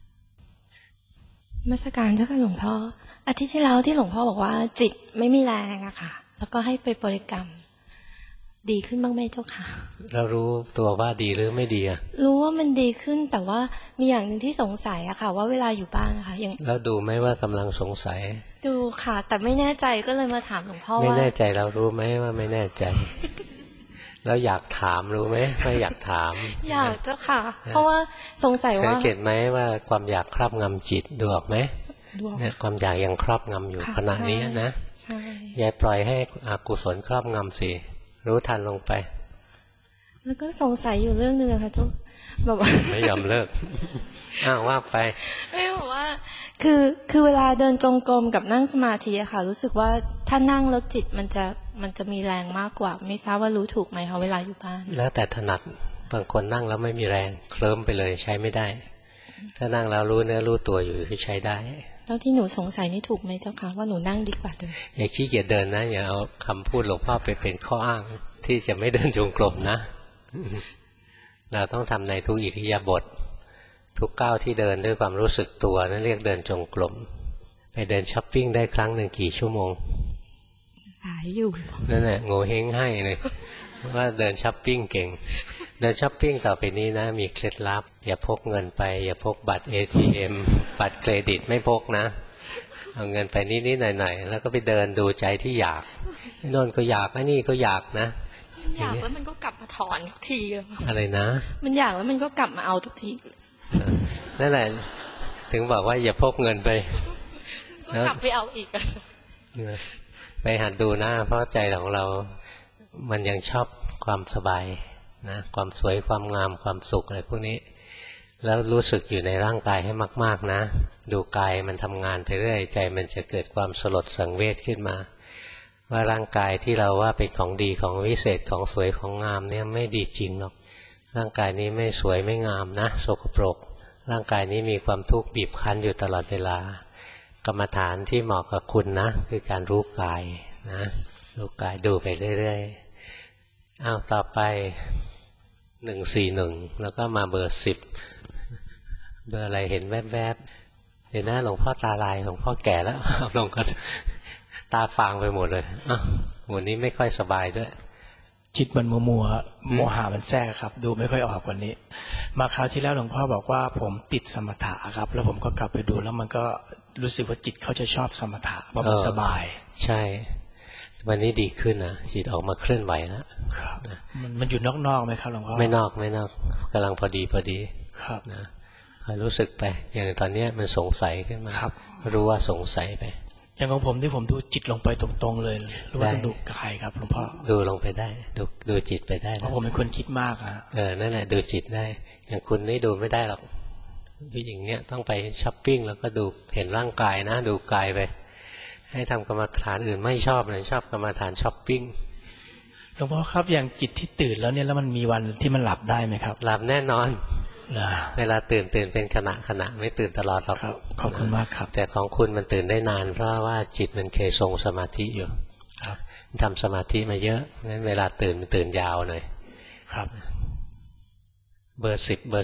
นมัสการเจ้าค่ะหลวงพ่ออาทิตย์ที่แล้วที่หลวงพ่อบอกว่าจิตไม่มีแรงอะค่ะแล้วก็ให้ไปบริกรรมดีขึ้นบ้างไหมเจ้าค่ะเรารู้ตัวว่าดีหรือไม่ดีอะรู้ว่ามันดีขึ้นแต่ว่ามีอย่างหนึ่งที่สงสัยอะค่ะว่าเวลาอยู่บ้านนะคะอย่างแล้วดูไหมว่ากำลังสงสัยดูค่ะแต่ไม่แน่ใจก็เลยมาถามหลวงพ่อว่าไม่แน่ใจเรารู้ไหมว่าไม่แน่ใจแล้วอยากถามรู้ไหมไม่อยากถามอยากเจ้าค่ะเพราะว่าสงสัยว่าสังเกตไหมว่าความอยากครอบงำจิตดูออกไหมเนี่ยความอยากยังครอบงำอยู่ขณะนี้นะอย่าปล่อยให้อกุศลครอบงำสิรู้ทันลงไปแล้วก็สงสัยอยู่เรื่องนึงค่ะทุกแบบว่าไม่ยอมเลิกว่าไปไม่บอกว่าคือเวลาเดินจงกรมกับนั่งสมาธิอะค่ะรู้สึกว่าถ้านั่งแล้วจิตมันจะมีแรงมากกว่าไม่ทราบว่ารู้ถูกไหมคะเวลาอยู่บ้านแล้วแต่ถนัดบางคนนั่งแล้วไม่มีแรงเคลิ้มไปเลยใช้ไม่ได้ถ้านั่งแล้วรู้เนื้อรู้ตัวอยู่คือใช้ได้แล้วที่หนูสงสัยนี่ถูกไหมเจ้าคะว่าหนูนั่งดีกว่าเดินอย่าขี้เกียจเดินนะอย่าเอาคำพูดหลวงพ่อไปเป็นข้ออ้างที่จะไม่เดินจงกรมนะเราต้องทำในทุกอิริยาบถทุกก้าวที่เดินด้วยความรู้สึกตัวนั่นเรียกเดินจงกรมไปเดินช้อปปิ้งได้ครั้งหนึ่งกี่ชั่วโมงหลายอยู่นั่นแหละโง่เฮงให้เลยว่าเดินช้อปปิ้งเก่งเดินช้อปปิ้งต่อไปนี้นะมีเคล็ดลับอย่าพกเงินไปอย่าพกบัตร ATM บัตรเครดิตไม่พกนะเอาเงินไปนิดๆหน่อยๆแล้วก็ไปเดินดูใจที่อยากโน่นก็อยากไอ้นี่ก็อยากนะอยากแล้วมันก็กลับมาถอนทุกทีอะไรนะมันอยากแล้วมันก็กลับมาเอาทุกทีนั่นแหละถึงบอกว่าอย่าพกเงินไปแล้วกลับไปเอาอีกไปหัดดูนะเพราะใจของเรามันยังชอบความสบายนะความสวยความงามความสุขอะไรพวกนี้แล้วรู้สึกอยู่ในร่างกายให้มากๆนะดูกายมันทำงานไปเรื่อยใจมันจะเกิดความสลดสังเวชขึ้นมาว่าร่างกายที่เราว่าเป็นของดีของวิเศษของสวยของงามเนี่ยไม่ดีจริงหรอกร่างกายนี้ไม่สวยไม่งามนะสกปรกร่างกายนี้มีความทุกข์บีบคั้นอยู่ตลอดเวลากรรมฐานที่เหมาะกับคุณนะคือการรู้กายนะรู้กายดูไปเรื่อยๆต่อไป141แล้วก็มาเบอร์10เบอร์อะไรเห็นแวบๆเดี๋ยวนะหลวงพ่อตาลายหลวงพ่อแก่แล้วลงก็ตาฟางไปหมดเลยวันนี้ไม่ค่อยสบายด้วยจิตมันมัวโมหะมันแทรกครับดูไม่ค่อยออกวันนี้มาคราวที่แล้วหลวงพ่อบอกว่าผมติดสมถะครับแล้วผมก็กลับไปดูแล้วมันก็รู้สึกว่าจิตเขาจะชอบสมถะเพราะมันสบายใช่วันนี้ดีขึ้นนะจิตออกมาเคลื่อนไหวแล้วครับมันอยู่นอกๆไหมครับหลวงพ่อไม่นอกกำลังพอดีครับนะคอยรู้สึกไปอย่างตอนนี้มันสงสัยขึ้นมารู้ว่าสงสัยไปอย่างของผมที่ผมดูจิตลงไปตรงๆเลยหรือว่าจะดูกายครับหลวงพ่อดูลงไปได้ดูจิตไปได้เพราะผมเป็นคนคิดมากนั่นแหละดูจิตได้อย่างคุณนี่ดูไม่ได้หรอกผู้หญิงเนี้ยต้องไปช้อปปิ้งแล้วก็ดูเห็นร่างกายนะดูกายไปให้ทำกรรมฐานอื่นไม่ชอบเลยชอบกรรมฐานช้อปปิ้งหลวงพ่อครับอย่างจิตที่ตื่นแล้วเนี่ยแล้วมันมีวันที่มันหลับได้ไหมครับหลับแน่นอนเวลาตื่นเป็นขณะไม่ตื่นตลอดหรอกขอบคุณมากครับแต่ของคุณมันตื่นได้นานเพราะว่าจิตมันเคยทรงสมาธิอยู่ครับทำสมาธิมาเยอะงั้นเวลาตื่นยาวหน่อยครับเบอร์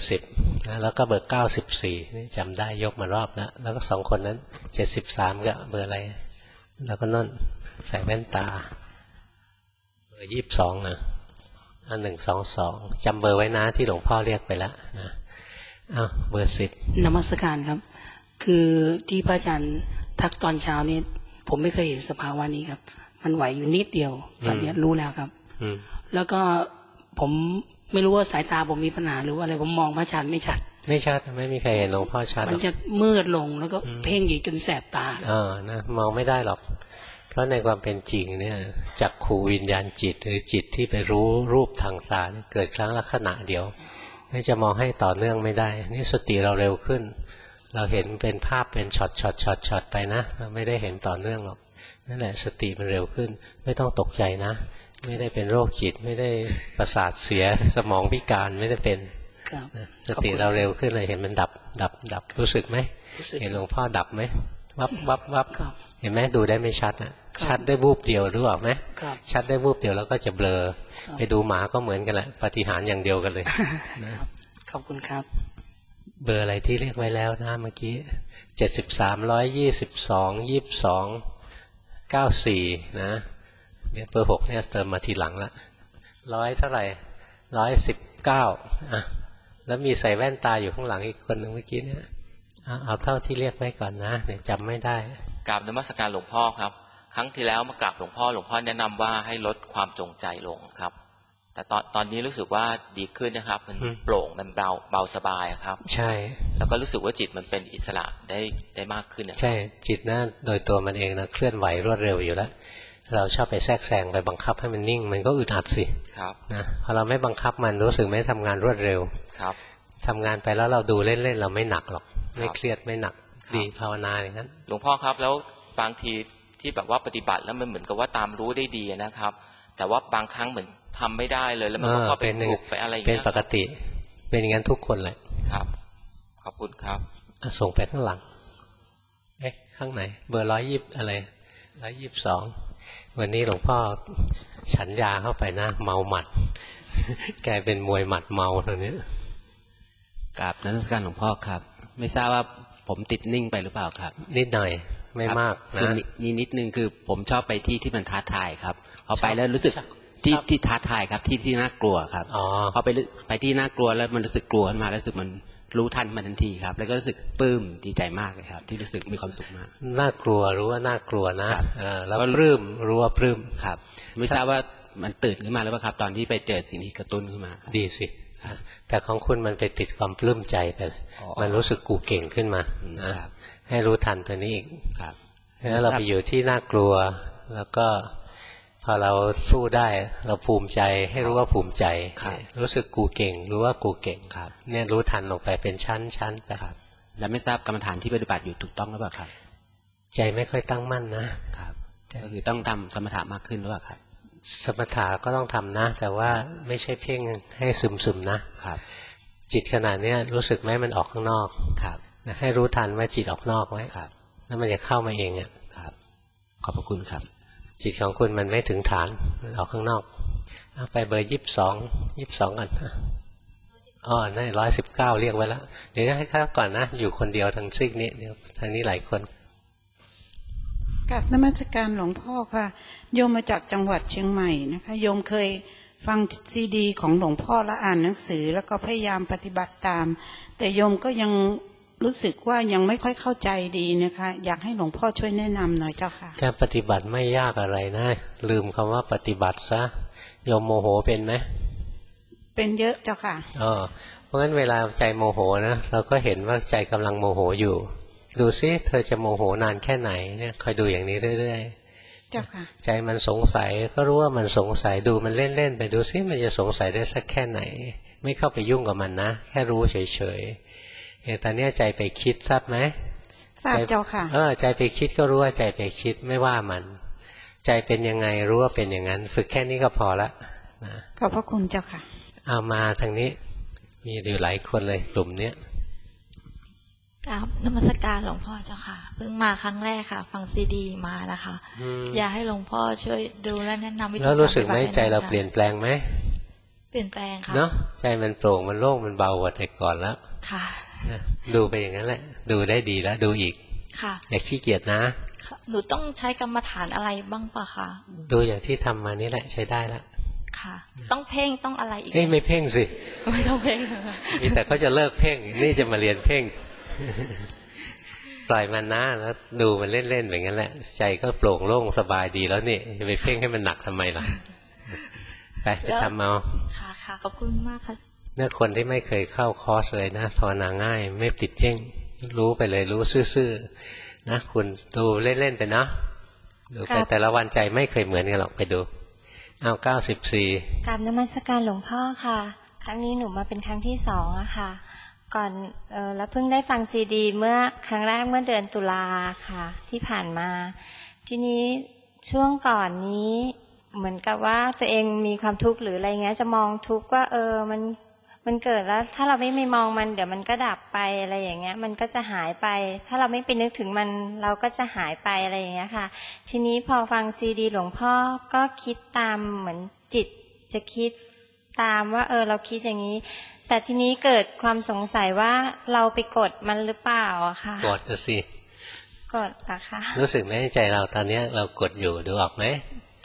10นะแล้วก็เบอร์94นี่จำได้ยกมารอบแล้วก็2คนนั้น73ก็เบอร์อะไรแล้วก็นั่นใส่แว่นตาเบอร์22นะ122จำเบอร์ไว้นะที่หลวงพ่อเรียกไปแล้วนะเบอร์10 นมัสการครับคือที่พระอาจารย์ทักตอนเช้านี้ผมไม่เคยเห็นสภาวะนี้ครับมันไหวอยู่นิดเดียวตอนนี้รู้แล้วครับแล้วก็ผมไม่รู้ว่าสายตาผมมีปัญหาหรือว่าอะไรผมมองพระอาจารย์ไม่ชัดไม่มีใครเห็นหลวงพ่อชัดมันจะมืดลงแล้วก็เพ่งอีกจนแสบตานะมองไม่ได้หรอกเพราะในความเป็นจริงเนี่ยจักขูวิญญาณจิตหรือจิตที่ไปรู้รูปทางตาเกิดครั้งละขณะเดียวไม่จะมองให้ต่อเนื่องไม่ได้นี่สติเราเร็วขึ้นเราเห็นเป็นภาพเป็นช็อตไปนะเราไม่ได้เห็นต่อเนื่องหรอกนั่นแหละสติมันเร็วขึ้นไม่ต้องตกใจนะไม่ได้เป็นโรคจิตไม่ได้ประสาทเสียสมองพิการไม่ได้เป็นสติเราเร็วขึ้นเลยเห็นมันดับรู้สึกไหมเห็นหลวงพ่อดับไหมวับเห็นไหมดูได้ไม่ชัดนะชัดได้วูบเดียวรู้หรอไหมชัดได้วูบเดียวแล้วก็จะเบลอไปดูหมาก็เหมือนกันแหละปาฏิหาริย์อย่างเดียวกันเลยขอบคุณครับเบอร์อะไรที่เรียกไว้แล้วนะเมื่อกี้73 122 22 94นะเนี่ยเบอร์6เนี่ยเติมมาทีหลังละ 100เท่าไหร่119อ่ะแล้วมีใส่แว่นตาอยู่ข้างหลังอีกคนหนึ่งเมื่อกี้เนี่ยเอาเท่าที่เรียกไว้ก่อนนะเดี๋ยวจำไม่ได้กราบนมัสการหลวงพ่อครับครั้งที่แล้วมากราบหลวงพ่อแนะนำว่าให้ลดความจงใจลงครับแต่ตอนนี้รู้สึกว่าดีขึ้นนะครับมันโปร่งมันเบาสบายครับใช่แล้วก็รู้สึกว่าจิตมันเป็นอิสระได้มากขึ้นใช่จิตนะโดยตัวมันเองนะเคลื่อนไหวรวดเร็วอยู่แล้วเราชอบไปแทรกแซงไปบังคับให้มันนิ่งมันก็อึดอัดสิครับนะพอเราไม่บังคับมันรู้สึกไม่ทำงานรวดเร็วครับทำงานไปแล้วเราดูเล่นๆเราไม่หนักหรอกไม่เครียดไม่หนักดีภาวนาอย่างนั้นหลวงพ่อครับแล้วบางทีที่แบบว่าปฏิบัติแล้วมันเหมือนกับว่าตามรู้ได้ดีนะครับแต่ว่าบางครั้งเหมือนทำไม่ได้เลยแล้วมันก็เข้าไปถูกไปอะไรอย่างเงี้ยเป็นปกติเป็นอย่างนั้นทุกคนแหละครับขอบคุณครับส่งไปข้างหลังข้างไหนเบอร์120อะไร122วันนี้หลวงพ่อฉันยาเข้าไปนะเมาหมัดแกเป็นมวยหมัดเมาตอนนี้กราบนมัสการหลวงพ่อครับไม่ทราบว่าผมติดนิ่งไปหรือเปล่าครับนิดหน่อยไม่มากนะนิดนึงคือผมชอบไปที่มันท้าทายครับพอไปแล้วรู้สึกที่ท้าทายครับที่น่ากลัวครับพอไปที่น่ากลัวแล้วมันรู้สึกกลัวขึ้นมาแล้วรู้สึกมันรู้ทันมันทันทีครับแล้วก็รู้สึกปลื้มดีใจมากเลยครับที่รู้สึกมีความสุขมากน่ากลัวรู้ว่าน่ากลัวนะแล้วปลื้มรู้ว่าปลื้มครับไม่ทราบว่ามันตื่นขึ้นมาแล้วป่ะครับตอนที่ไปเจอสิ่งที่กระตุ้นขึ้นมาดีสิแต่ของคุณมันไปติดความปลื้มใจไปมันรู้สึกกูเก่งขึ้นมานะให้รู้ทันตัวนี้อีกแล้วเราไปอยู่ที่น่ากลัวแล้วก็พอเราสู้ได้เราภูมิใจให้รู้ว่าภูมิใจรู้สึกกูเก่งรู้ว่ากูเก่งเนี่ยรู้ทันลงไปเป็นชั้นๆไปแล้วไม่ทราบกรรมฐานที่ปฏิบัติอยู่ถูกต้องหรือเปล่าครับใจไม่ค่อยตั้งมั่นนะครับก็คือต้องทำสมถะมากขึ้นหรือเปล่าครับสมถะก็ต้องทำนะแต่ว่าไม่ใช่เพ่งให้ซึมๆนะครับจิตขนาดนี้รู้สึกไหมมันออกข้างนอกครับให้รู้ทันว่าจิตออกนอกไว้ครับแล้วมันจะเข้ามาเองอ่ะครับขอบพระคุณครับจิตของคุณมันไม่ถึงฐานมันออกข้างนอกเอาไปเบอร์22กันนั่น119เรียกไว้แล้วเดี๋ยวให้ข้าก่อนนะอยู่คนเดียวทางซีกนี้เดี๋ยวทางนี้หลายคนกับนมัสการหลวงพ่อค่ะโยมมาจากจังหวัดเชียงใหม่นะคะโยมเคยฟังซีดีของหลวงพ่อและอ่านหนังสือแล้วก็พยายามปฏิบัติตามแต่โยมก็ยังรู้สึกว่ายังไม่ค่อยเข้าใจดีนะคะอยากให้หลวงพ่อช่วยแนะนำหน่อยเจ้าค่ะการปฏิบัติไม่ยากอะไรนะลืมคำว่าปฏิบัติซะโยมโมโหเป็นไหมเป็นเยอะเจ้าค่ะเพราะงั้นเวลาใจโมโหนะเราก็เห็นว่าใจกำลังโมโหอยู่ดูซิเธอจะโมโหนานแค่ไหนเนี่ยคอยดูอย่างนี้เรื่อยๆเจ้าค่ะใจมันสงสัยก็รู้ว่ามันสงสัยดูมันเล่นๆไปดูซิมันจะสงสัยได้สักแค่ไหนไม่เข้าไปยุ่งกับมันนะแค่รู้เฉยๆตอนนี้ใจไปคิดทราบไหมทราบเจ้าค่ะใจไปคิดก็รู้ว่าใจไปคิดไม่ว่ามันใจเป็นยังไงรู้ว่าเป็นอย่างนั้นฝึกแค่นี้ก็พอละนะขอบพระคุณเจ้าค่ะเอามาทางนี้มีอยู่หลายคนเลยกลุ่มเนี้ยครับนมัสการหลวงพ่อเจ้าค่ะเพิ่งมาครั้งแรกค่ะฟังซีดีมานะคะอยากให้หลวงพ่อช่วยดูและแนะนำวิธีแล้วรู้สึกไหมใจเราเปลี่ยนแปลงไหมเปลี่ยนแปลงค่ะเนาะใจมันโปร่งมันโล่งมันเบากว่าแต่ก่อนแล้วค่ะดูไปอย่างนั้นแหละดูได้ดีแล้วดูอีกค่ะอย่าขี้เกียจนะหนูต้องใช้กรรมฐานอะไรบ้างปะคะดูอย่างที่ทำมานี่แหละใช้ได้แล้วค่ะต้องเพ่งต้องอะไรอีกไม่เพ่งสิไม่ต้องเพ่งมีแต่เขาจะเลิกเพ่งนี่จะมาเรียนเพ่งปล่อยมันนะแล้วดูมันเล่นๆแบบนั้นแหละใจก็โปร่งโล่งสบายดีแล้วนี่จะไปเพ่งให้มันหนักทำไมล่ะไปทำเอาค่ะขอบคุณมากค่ะเนี่ยคนที่ไม่เคยเข้าคอร์สเลยนะภาวนาง่ายไม่ติดเพ่งรู้ไปเลยรู้ซื่อๆนะคุณดูเล่นๆไปนะดูไปแต่ละวันใจไม่เคยเหมือนกันหรอกไปดูเอา94 กราบนมัสการหลวงพ่อค่ะครั้งนี้หนูมาเป็นครั้งที่2อะค่ะก่อนแล้วเพิ่งได้ฟังซีดีเมื่อครั้งแรกเมื่อเดือนตุลาค่ะที่ผ่านมาทีนี้ช่วงก่อนนี้เหมือนกับว่าตัวเองมีความทุกข์หรืออะไรเงี้ยจะมองทุกข์ว่ามันเกิดแล้วถ้าเราไม่มองมันเดี๋ยวมันก็ดับไปอะไรอย่างเงี้ยมันก็จะหายไปถ้าเราไม่ไปนึกถึงมันเราก็จะหายไปอะไรอย่างเงี้ยค่ะทีนี้พอฟังซีดีหลวงพ่อก็คิดตามเหมือนจิตจะคิดตามว่าเราคิดอย่างนี้แต่ทีนี้เกิดความสงสัยว่าเราไปกดมันหรือเปล่าอะค่ะกดสิกดอะค่ะรู้สึกไหมใจเราตอนนี้เรากดอยู่ดูออกไหม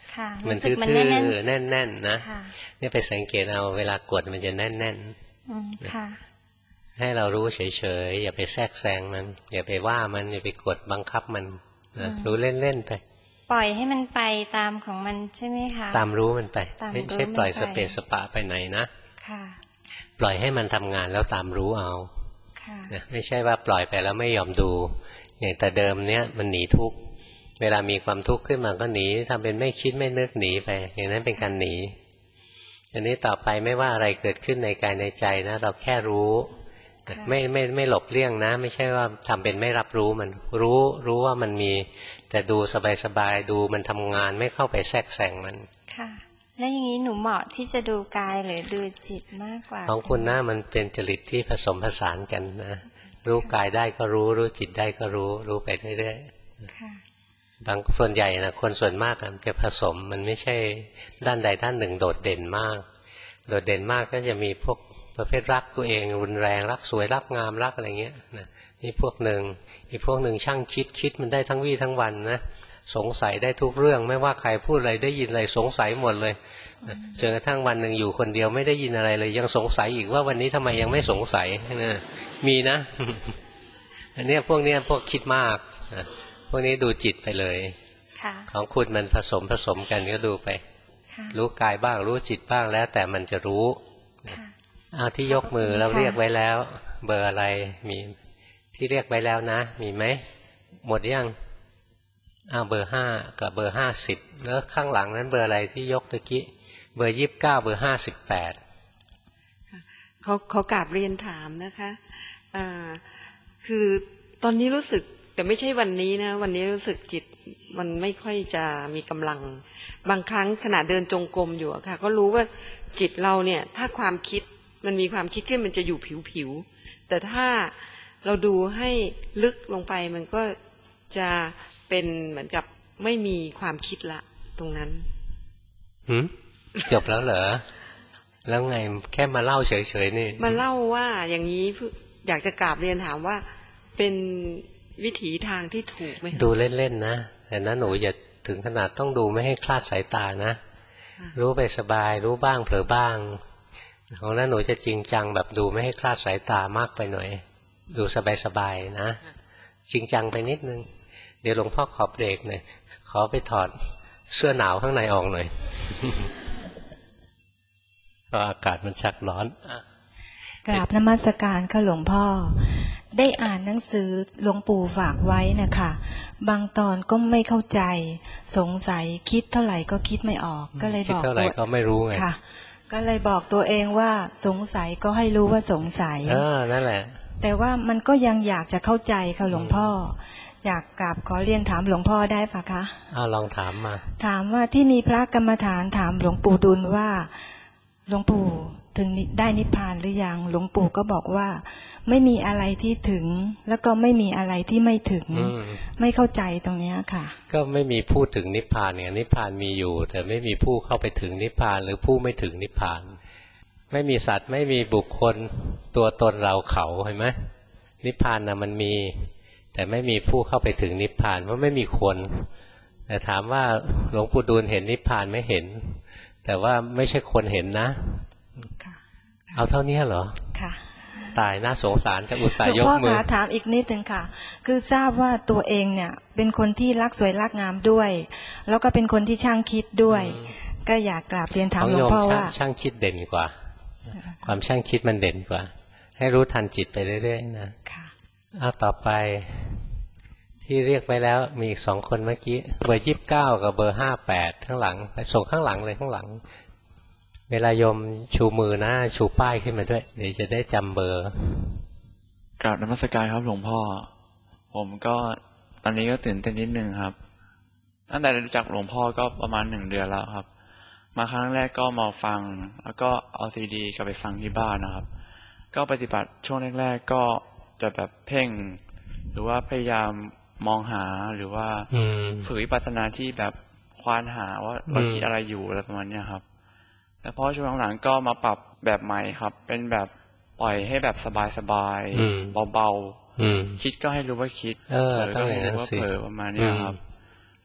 มันทื่อๆแน่นๆนะเนี่ยไปสังเกตเอาเวลากดมันจะแน่นๆให้เรารู้เฉยๆอย่าไปแทรกแซงมันอย่าไปว่ามันอย่าไปกดบังคับมันนะรู้เล่นๆไปปล่อยให้มันไปตามของมันใช่ไหมคะตามรู้มันไปไม่ใช่ปล่อยสเปสปะไปไหนนะปล่อยให้มันทำงานแล้วตามรู้เอาไม่ใช่ว่าปล่อยไปแล้วไม่ยอมดูอย่างแต่เดิมเนี้ยมันหนีทุกข์เวลามีความทุกข์ขึ้นมาก็หนีทำเป็นไม่คิดไม่นึกหนีไปอย่างนั้นเป็นการหนีอันนี้ต่อไปไม่ว่าอะไรเกิดขึ้นในกายในใจนะเราแค่รู้ไม่หลบเลี่ยงนะไม่ใช่ว่าทำเป็นไม่รับรู้มันรู้ว่ามันมีแต่ดูสบายๆดูมันทำงานไม่เข้าไปแทรกแซงมันค่ะแล้วอย่างนี้หนูเหมาะที่จะดูกายหรือดูจิตมากกว่าของคุณนะมันเป็นจริตที่ผสมผสานกันนะรู้กายได้ก็รู้จิตได้ก็รู้ไปเรื่อยๆบางส่วนใหญ่นะคนส่วนมากมันจะผสมมันไม่ใช่ด้านใดด้านหนึ่งโดดเด่นมากโดดเด่นมากก็จะมีพวกประเภทรักตัวเองรุนแรงรักสวยรักงามรักอะไรเงี้ยนะนี่พวกหนึ่งอีกพวกหนึ่งช่างคิดมันได้ทั้งวี่ทั้งวันนะสงสัยได้ทุกเรื่องไม่ว่าใครพูดอะไรได้ยินอะไรสงสัยหมดเลยจนกระทั่งวันหนึ่งอยู่คนเดียวไม่ได้ยินอะไรเลยยังสงสัยอีกว่าวันนี้ทำไมยังไม่สงสัยนะมีนะอันนี้พวกคิดมากพวกนี้ดูจิตไปเลยของคุณมันผสมกันก็ดูไปรู้กายบ้างรู้จิตบ้างแล้วแต่มันจะรู้เอาที่ยกมือเราเรียกไว้แล้วเบอร์อะไรมีที่เรียกไว้แล้วนะมีไหมหมดยังเบอร์5กับเบอร์50แล้วข้างหลังนั้นเบอร์อะไรที่ยกตะกี้เบอร์29เบอร์58 เขากราบเรียนถามนะคะคือตอนนี้รู้สึกแต่ไม่ใช่วันนี้นะวันนี้รู้สึกจิตมันไม่ค่อยจะมีกำลังบางครั้งขณะเดินจงกรมอยู่ค่ะก็รู้ว่าจิตเราเนี่ยถ้าความคิดมันมีความคิดขึ้นมันจะอยู่ผิวแต่ถ้าเราดูให้ลึกลงไปมันก็จะเป็นเหมือนกับไม่มีความคิดละตรงนั้นจบแล้วเหรอแล้วไงแค่มาเล่าเฉยๆนี่มาเล่าว่าอย่างนี้อยากจะกราบเรียนถามว่าเป็นวิถีทางที่ถูกไหมดูเล่นๆนะแต่นั้นหนูอย่าถึงขนาดต้องดูไม่ให้คลาดสายตานะรู้ไปสบายรู้บ้างเผลอบ้างของนั้นหนูจะจริงจังแบบดูไม่ให้คลาดสายตามากไปหน่อยดูสบายๆนะจริงจังไปนิดนึงเดี๋ยวหลวงพ่อขอเบรกหน่อยขอไปถอดเสื้อหนาวข้างในออกหน่อยเพราะอากาศมันชักร้อนกราบนมัสการค่ะหลวงพ่อได้อ่านหนังสือหลวงปู่ฝากไว้นะคะบางตอนก็ไม่เข้าใจสงสัยคิดเท่าไหร่ก็คิดไม่ออกก็เลยบอกเท่าไหร่ก็ไม่รู้ไงค่ะก็เลยบอกตัวเองว่าสงสัยก็ให้รู้ว่าสงสัยนั่นแหละแต่ว่ามันก็ยังอยากจะเข้าใจค่ะหลวงพ่ออยากกราบขอเรียนถามหลวงพ่อได้ปะคะลองถามมาถามว่าที่มีพระกรรมฐานถามหลวงปู่ดุลว่าหลวงปู่ถึงได้นิพพานหรือยังหลวงปู่ก็บอกว่าไม่มีอะไรที่ถึงแล้วก็ไม่มีอะไรที่ไม่ถึงไม่เข้าใจตรงนี้ค่ะก็ไม่มีพูดถึงนิพพานเนี่ยนิพพานมีอยู่แต่ไม่มีผู้เข้าไปถึงนิพพานหรือผู้ไม่ถึงนิพพานไม่มีสัตว์ไม่มีบุคคลตัวตนเราเขาเห็นไหมนิพพานนะมันมีแต่ไม่มีผู้เข้าไปถึงนิพพานเพราะไม่มีคนแต่ถามว่าหลวงปู่ดูลเห็นนิพพานไม่เห็นแต่ว่าไม่ใช่คนเห็นนะเอาเท่านี้เหรอค่ะตายน่าสงสารจะอุตส่าห์ยกมือหลวงพ่อคะถามอีกนิดนึงค่ะคือทราบว่าตัวเองเนี่ยเป็นคนที่รักสวยรักงามด้วยแล้วก็เป็นคนที่ช่างคิดด้วยก็อยากกราบเรียนถามหลวงพ่อว่าช่างคิดเด่นกว่าความช่างคิดมันเด่นกว่าให้รู้ทันจิตไปเรื่อยๆนะเอาต่อไปที่เรียกไปแล้วมีอีก2 คนเมื่อกี้เบอร์29กับเบอร์58ข้างหลังไปส่งข้างหลังเลยข้างหลังเวลาโยมชูมือนะชูป้ายขึ้นมาด้วยเดี๋ยวจะได้จำเบอร์กราบนมัสการครับหลวงพ่อผมก็ตอนนี้ก็ตื่นเต้นนิดนึงครับตั้งแต่รู้จักหลวงพ่อก็ประมาณ1 เดือนแล้วครับมาครั้งแรกก็มาฟังแล้วก็เอาซีดีกลับไปฟังที่บ้านนะครับก็ปฏิบัติช่วงแรกๆก็จะแบบเพ่งหรือว่าพยายามมองหาหรือว่าฝึกวิปัสสนาที่แบบควานหาว่าเราคิดอะไรอยู่อะไรประมาณนี้ครับแต่พอช่วงหลังๆก็มาปรับแบบใหม่ครับเป็นแบบปล่อยให้แบบสบายๆเบาๆคิดก็ให้รู้ว่าคิดเผลอก็ให้รู้ว่าเผลอประมาณนี้ครับหรื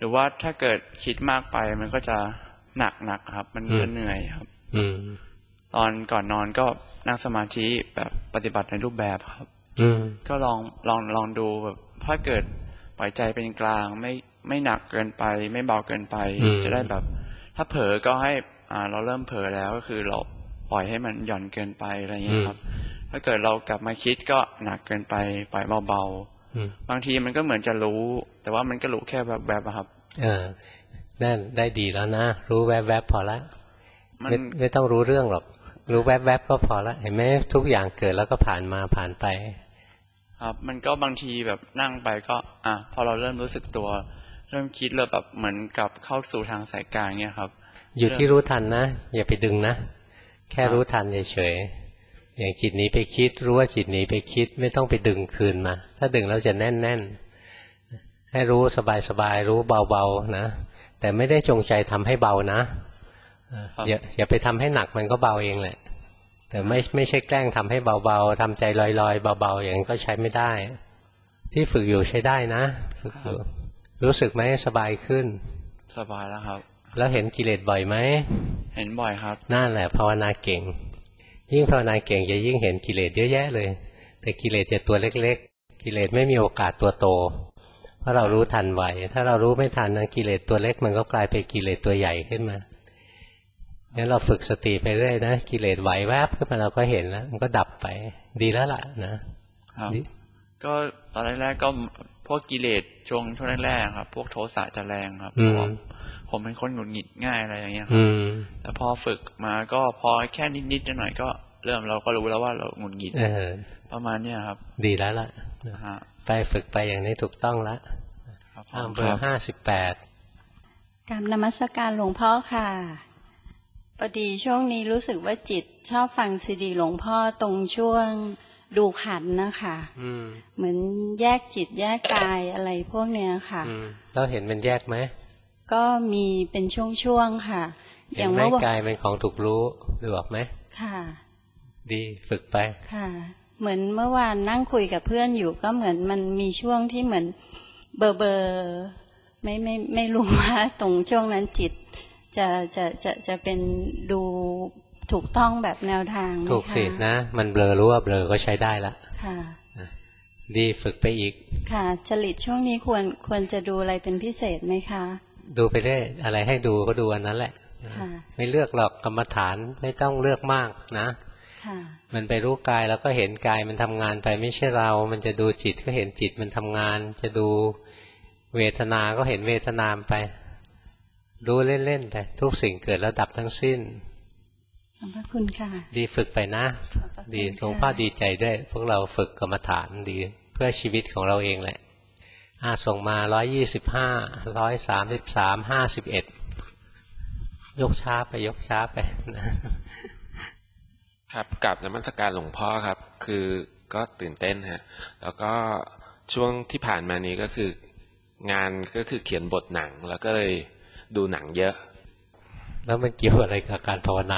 รือว่าถ้าเกิดคิดมากไปมันก็จะหนักครับ มันจะเหนื่อยครับตอนก่อนนอนก็นั่งสมาธิแบบปฏิบัติในรูปแบบครับก็ลองดูแบบถ้าเกิดปล่อยใจเป็นกลางไม่หนักเกินไปไม่เบาเกินไปจะได้แบบถ้าเผลอก็ให้เราเริ่มเผลอแล้วก็คือเราปล่อยให้มันหย่อนเกินไปอะไรอย่างเงี้ยครับถ้าเกิดเรากลับมาคิดก็หนักเกินไปปล่อยเบาๆบางทีมันก็เหมือนจะรู้แต่ว่ามันก็รู้แค่แบบครับนั่นได้ดีแล้วนะรู้แวบๆพอละไม่ต้องรู้เรื่องหรอกรู้แวบๆก็พอละเห็นไหมทุกอย่างเกิดแล้วก็ผ่านมาผ่านไปครับมันก็บางทีแบบนั่งไปก็พอเราเริ่มรู้สึกตัวเริ่มคิดเลยแบบเหมือนกับเข้าสู่ทางสายกลางเนี่ยครับอยู่ที่รู้ทันนะอย่าไปดึงนะแค่รู้ทันเฉยๆอย่างจิตหนีไปคิดรู้ว่าจิตหนีไปคิดไม่ต้องไปดึงคืนมาถ้าดึงแล้วจะแน่นๆให้รู้สบายๆรู้เบาๆนะแต่ไม่ได้จงใจทำให้เบานะอย่าไปทำให้หนักมันก็เบาเองแหละแต่ไม่ใช่แกล้งทำให้เบาๆทำใจลอยๆเบาๆอย่างนั้นก็ใช้ไม่ได้ที่ฝึกอยู่ใช้ได้นะฝึกอยู่รู้สึกไหมสบายขึ้นสบายแล้วครับแล้วเห็นกิเลสบ่อยไหมเห็นบ่อยครับนั่นแหละภาวนาเก่งยิ่งภาวนาเก่งจะยิ่งเห็นกิเลสเยอะแยะเลยแต่กิเลสจะตัวเล็กๆกิเลสไม่มีโอกาสตัวโตเพราะเรารู้ทันไวถ้าเรารู้ไม่ทันนะกิเลสตัวเล็กมันก็กลายเป็นกิเลสตัวใหญ่ขึ้นมางั้นเราฝึกสติไปเรื่อยนะกิเลสไหวแวบขึ้นมาเราก็เห็นแล้วมันก็ดับไปดีแล้วล่ะนะครับก็ตอนแรกๆก็พวกกิเลสช่วงแรกๆครับพวกโทสะจะแรงครับผมเป็นคนหงุดหงิดง่ายอะไรอย่างเงี้ยครับแต่พอฝึกมาก็พอแค่นิดๆหน่อยก็เริ่มเราก็รู้แล้วว่าเราหงุดหงิดประมาณเนี้ยครับดีแล้วล่ะไปฝึกไปอย่างนี้ถูกต้องแล้วเบอร์58 กราบนมัสการหลวงพ่อค่ะพอดีช่วงนี้รู้สึกว่าจิตชอบฟังซีดีหลวงพ่อตรงช่วงดูขันนะคะเหมือนแยกจิตแยกกายอะไรพวกเนี้ยค่ะเราเห็นมันแยกไหมก็มีเป็นช่วงๆค่ะอย่างเมื่อกายเป็นของถูกรู้ดูออกไหมค่ะดีฝึกไปค่ะเหมือนเมื่อวานนั่งคุยกับเพื่อนอยู่ก็เหมือนมันมีช่วงที่เหมือนเบอร์ไม่รู้ว่าตรงช่วงนั้นจิตจะเป็นดูถูกต้องแบบแนวทางถูกสินะมันเบลอรู้ว่าเบลอก็ใช้ได้ละค่ะดีฝึกไปอีกค่ะจริตช่วงนี้ควรจะดูอะไรเป็นพิเศษไหมคะดูไปได้อะไรให้ดูก็ดูอันนั้นแหละไม่เลือกหรอกกรรมฐานไม่ต้องเลือกมากนะมันไปรู้กายแล้วก็เห็นกายมันทำงานไปไม่ใช่เรามันจะดูจิตก็เห็นจิตมันทำงานจะดูเวทนาก็เห็นเวทนามไปดูเล่นๆไปทุกสิ่งเกิดแล้วดับทั้งสิ้นขอบพระคุณค่ะดีฝึกไปนะดีหลวงพ่อดีใจด้วยพวกเราฝึกกรรมฐานดีเพื่อชีวิตของเราเองแหละส่งมา125 133 51ยกช้าไปครับกราบนมัสการหลวงพ่อครับคือก็ตื่นเต้นฮะแล้วก็ช่วงที่ผ่านมานี้ก็คืองานก็คือเขียนบทหนังแล้วก็เลยดูหนังเยอะแล้วมันเกี่ยวอะไรกับการภาวนา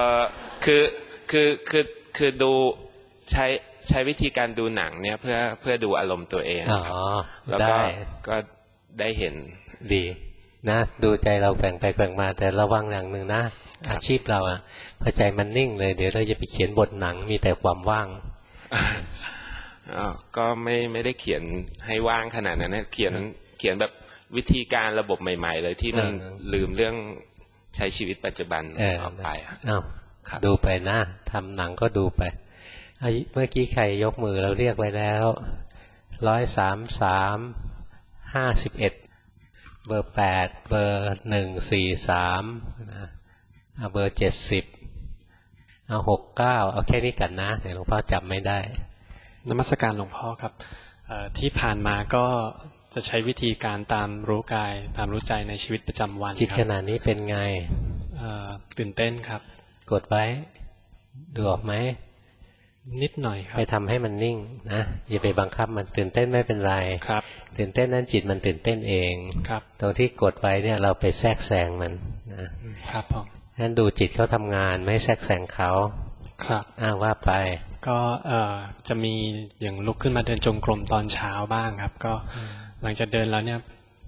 คือดูใช้วิธีการดูหนังเนี่ยเพื่อดูอารมณ์ตัวเองแล้วก็ได้เห็นดีนะดูใจเราแกว่งไปแกว่งมาแต่ระวังอย่างหนึ่งนะอาชีพเราพอใจมันนิ่งเลยเดี๋ยวเราจะไปเขียนบทหนังมีแต่ความว่างก็ไม่ได้เขียนให้ว่างขนาดนั้นนะเขียนแบบวิธีการระบบใหม่ๆเลยที่มันลืมเรื่องใช้ชีวิตปัจจุบันออกไปดูไปนะทำหนังก็ดูไปเมื่อกี้ใครยกมือเราเรียกไว้แล้ว133 51เบอร์8เบอร์143นะเบอร์7069เอาแค่นี้กันนะเดี๋ยวหลวงพ่อจำไม่ได้นมัสการหลวงพ่อครับที่ผ่านมาก็จะใช้วิธีการตามรู้กายตามรู้ใจในชีวิตประจำวันจิตขณะนี้เป็นไงตื่นเต้นครับกดไว้ดูออกไหมนิดหน่อยครับไปทำให้มันนิ่งนะอย่าไปบังคับมันตื่นเต้นไม่เป็นไรครับตื่นเต้นนั้นจิตมันตื่นเต้นเองครับตรงที่กดไว้เนี่ยเราไปแทรกแซงมันนะครับผมงั้นดูจิตเขาทำงานไม่แทรกแซงเขาครับว่าไปก็จะมีอย่างลุกขึ้นมาเดินจงกรมตอนเช้าบ้างครับก็หลังจากเดินแล้วเนี่ย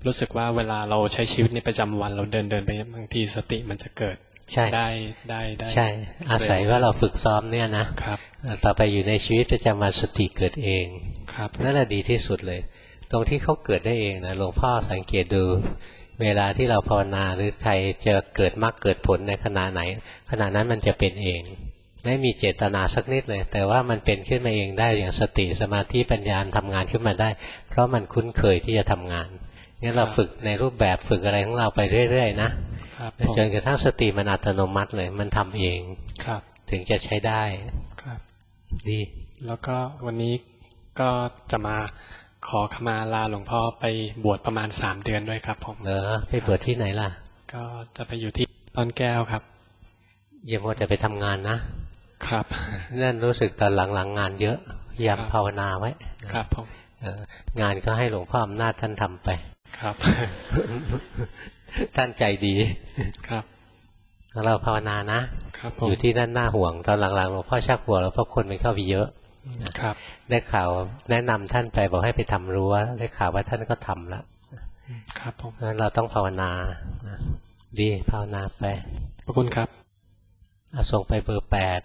รู้สึกว่าเวลาเราใช้ชีวิตในประจำวันเราเดินไปบางทีสติมันจะเกิดได้ใช่อาศัยว่าเราฝึกซ้อมเนี่ยนะครับต่อไปอยู่ในชีวิตประจำวันสติเกิดเองครับนั่นแหละดีที่สุดเลยตรงที่เขาเกิดได้เองนะหลวงพ่อสังเกตดูเวลาที่เราภาวนาหรือใครจะเกิดมรรคเกิดผลในขณะไหนขณะนั้นมันจะเป็นเองไม่มีเจตนาสักนิดเลยแต่ว่ามันเป็นขึ้นมาเองได้อย่างสติสมาธิปัญญาทำงานขึ้นมาได้เพราะมันคุ้นเคยที่จะทำงานงั้นเราฝึกในรูปแบบฝึกอะไรของเราไปเรื่อยๆนะจนกระทั่งสติมันอัตโนมัติเลยมันทำเองถึงจะใช้ได้ดีแล้วก็วันนี้ก็จะมาขอขมาลาหลวงพ่อไปบวชประมาณ3 เดือนด้วยครับผมไปบวชที่ไหนล่ะก็จะไปอยู่ที่ต้นแก้วครับอย่ามัวแต่ไปทำงานนะครับนั่นรู้สึกตอนหลังๆงานเยอะพยายามภาวนาไว้ครับผมงานก็ให้หลวงพ่ออำนาจท่านทำไปครับท่านใจดีครับเราภาวนานะครับอยู่ที่นั่นน่าห่วงตอนหลังๆหลวงพ่อชักห่วงแล้วเพราะคนมันเข้าไปเยอะครับได้ข่าวแนะนำท่านไปบอกให้ไปทำรั้วได้ข่าวว่าท่านก็ทำแล้วครับผมงั้นเราต้องภาวนาดีภาวนาไปขอบคุณครับส่งไปเบอร์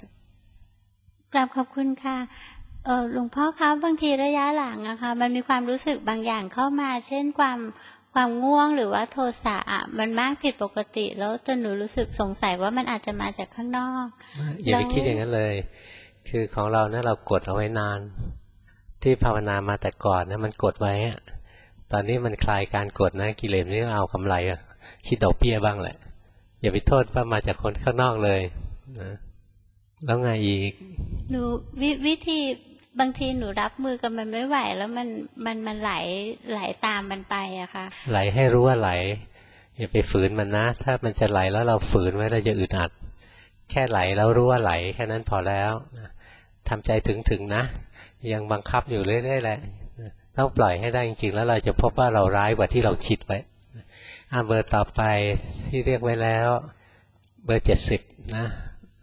8 กราบขอบคุณค่ะหลวงพ่อครับบางทีระยะหลังอะค่ะมันมีความรู้สึกบางอย่างเข้ามาเช่นความง่วงหรือว่าโทสะมันมากผิดปกติแล้วจนหนูรู้สึกสงสัยว่ามันอาจจะมาจากข้างนอกอย่าไปคิดอย่างนั้นเลยคือของเราเนี่ยเรากดเอาไว้นานที่ภาวนามาแต่ก่อนนะมันกดไว้ตอนนี้มันคลายการกดนะกิเลสนี่เอากำไรคิดดอกเบี้ยบ้างแหละอย่าไปโทษว่ามาจากคนข้างนอกเลยนะแล้วไงอีกหนูวิธีบางทีหนูรับมือกับมันไม่ไหวแล้วมันไหลตามมันไปอะค่ะไหลให้รู้ว่าไหลอย่าไปฝืนมันนะถ้ามันจะไหลแล้วเราฝืนไว้เราจะอึดอัดแค่ไหลแล้วรู้ว่าไหลแค่นั้นพอแล้วทำใจถึงนะยังบังคับอยู่เรื่อยๆแหละต้องปล่อยให้ได้จริงๆแล้วเราจะพบว่าเราร้ายกว่าที่เราคิดไว้เบอร์ต่อไปที่เรียกไว้แล้วเบอร์70นะ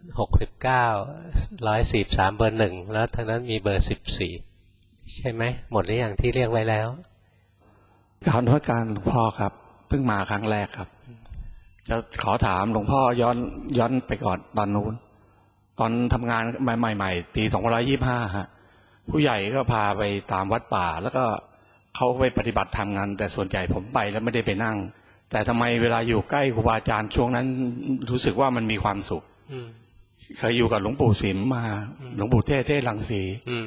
69 143เบอร์ 1แล้วทางนั้นมีเบอร์14ใช่ไหมหมดหรือยังที่เรียกไว้แล้วกราบนมัสการหลวงพ่อครับเพิ่งมาครั้งแรกครับจะขอถามหลวงพ่อย้อนไปก่อนตอนนู้นตอนทำงานใหม่ๆปี2525ฮะผู้ใหญ่ก็พาไปตามวัดป่าแล้วก็เขาไปปฏิบัติธรรมกันแต่ส่วนใหญ่ผมไปแล้วไม่ได้ไปนั่งแต่ทำไมเวลาอยู่ใกล้ครูบาอาจารย์ช่วงนั้นรู้สึกว่ามันมีความสุขเคยอยู่กับหลวงปู่สิมมาหลวงปู่เทศรังสี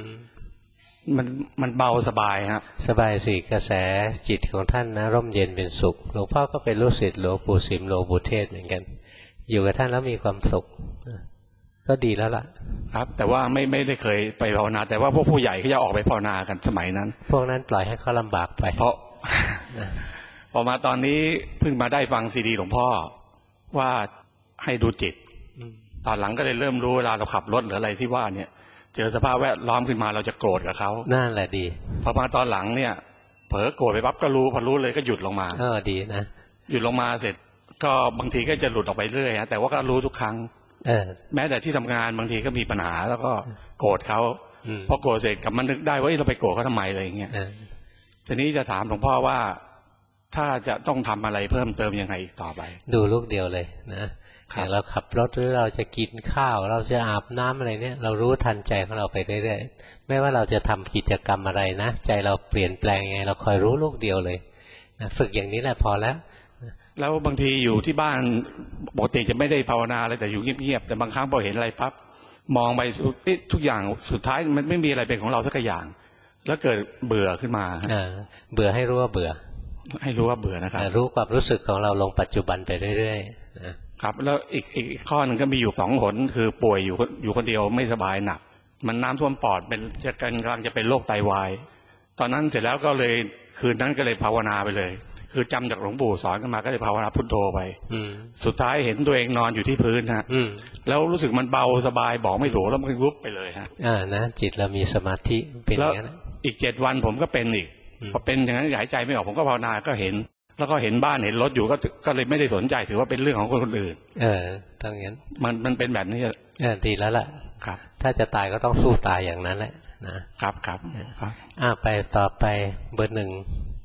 มันเบาสบายครับสบายสิกระแสจิตของท่านนะร่มเย็นเป็นสุขหลวงพ่อก็เป็นลูกศิษย์หลวงปู่สิมหลวงปู่เทศเหมือนกันอยู่กับท่านแล้วมีความสุขก็ดีแล้วล่ะครับแต่ว่าไม่ได้เคยไปภาวนาแต่ว่าพวกผู้ใหญ่เขาจะออกไปภาวนากันสมัยนั้นพวกนั้นปล่อยให้เขาลำบากไปเพราะพอมาตอนนี้เพิ่งมาได้ฟังซีดีหลวงพ่อว่าให้ดูจิตตอนหลังก็เลยเริ่มรู้เวลาเราขับรถหรืออะไรที่ว่าเนี่ยเจอสภาพแวดล้อมขึ้นมาเราจะโกรธกับเขานั่นแหละดีพอมาตอนหลังเนี่ยเผลอโกรธไปปั๊บก็รู้พอรู้เลยก็หยุดลงมาดีนะหยุดลงมาเสร็จก็บางทีก็จะหลุดออกไปเรื่อยแต่ว่าก็รู้ทุกครั้งแม้แต่ที่ทำงานบางทีก็มีปัญหาแล้วก็โกรธเขาพอโกรธเสร็จกลับมานึกได้ว่าเราไปโกรธเขาทำไมอะไรอย่างเงี้ยทีนี้จะถามหลวงพ่อว่าถ้าจะต้องทำอะไรเพิ่มเติมยังไงต่อไปดูลูกเดียวเลยนะอย่างเราขับรถหรือเราจะกินข้าวเราจะอาบน้ำอะไรเนี่ยเรารู้ทันใจของเราไปเรื่อยๆไม่ว่าเราจะทำกิจกรรมอะไรนะใจเราเปลี่ยนแปลงไงเราคอยรู้ลูกเดียวเลยนะฝึกอย่างนี้แหละพอแล้วบางทีอยู่ที่บ้านปกติจะไม่ได้ภาวนาอะไรแต่อยู่เงียบๆแต่บางครั้งพอเห็นอะไรปั๊บมองไปทุกอย่างสุดท้ายมันไม่มีอะไรเป็นของเราสักอย่างแล้วเกิดเบื่อขึ้นมาเบื่อให้รู้ว่าเบื่อให้รู้ว่าเบื่อนะครับรู้ความรู้สึกของเราลงปัจจุบันไปเรื่อยๆนะครับแล้วอีกข้อหนึ่งก็มีอยู่2 หนคือป่วยอยู่คนเดียวไม่สบายหนักมันน้ำท่วมปอดเป็นกำลังจะเป็นโรคไตวายตอนนั้นเสร็จแล้วก็เลยคืนนั้นก็เลยภาวนาไปเลยคือจำจากหลวงปู่สอนกันมาก็เลยภาวนาพุทโธไปสุดท้ายเห็นตัวเองนอนอยู่ที่พื้นฮะแล้วรู้สึกมันเบาสบายบอกไม่ถูกแล้วมันวุบไปเลยฮะนะจิตเรามีสมาธิเป็นอย่างนั้นอีก7 วันผมก็เป็นอีกพอเป็นอย่างนั้นหายใจไม่ออกผมก็ภาวนาก็เห็นแล้วก็เห็นบ้านเห็นรถอยู่ก็เลยไม่ได้สนใจถือว่าเป็นเรื่องของคนอื่นต้องอย่างนั้นมันเป็นแบบนี้ดีแล้วล่ะครับถ้าจะตายก็ต้องสู้ตายอย่างนั้นแหละนะครับไปต่อไปเบอร์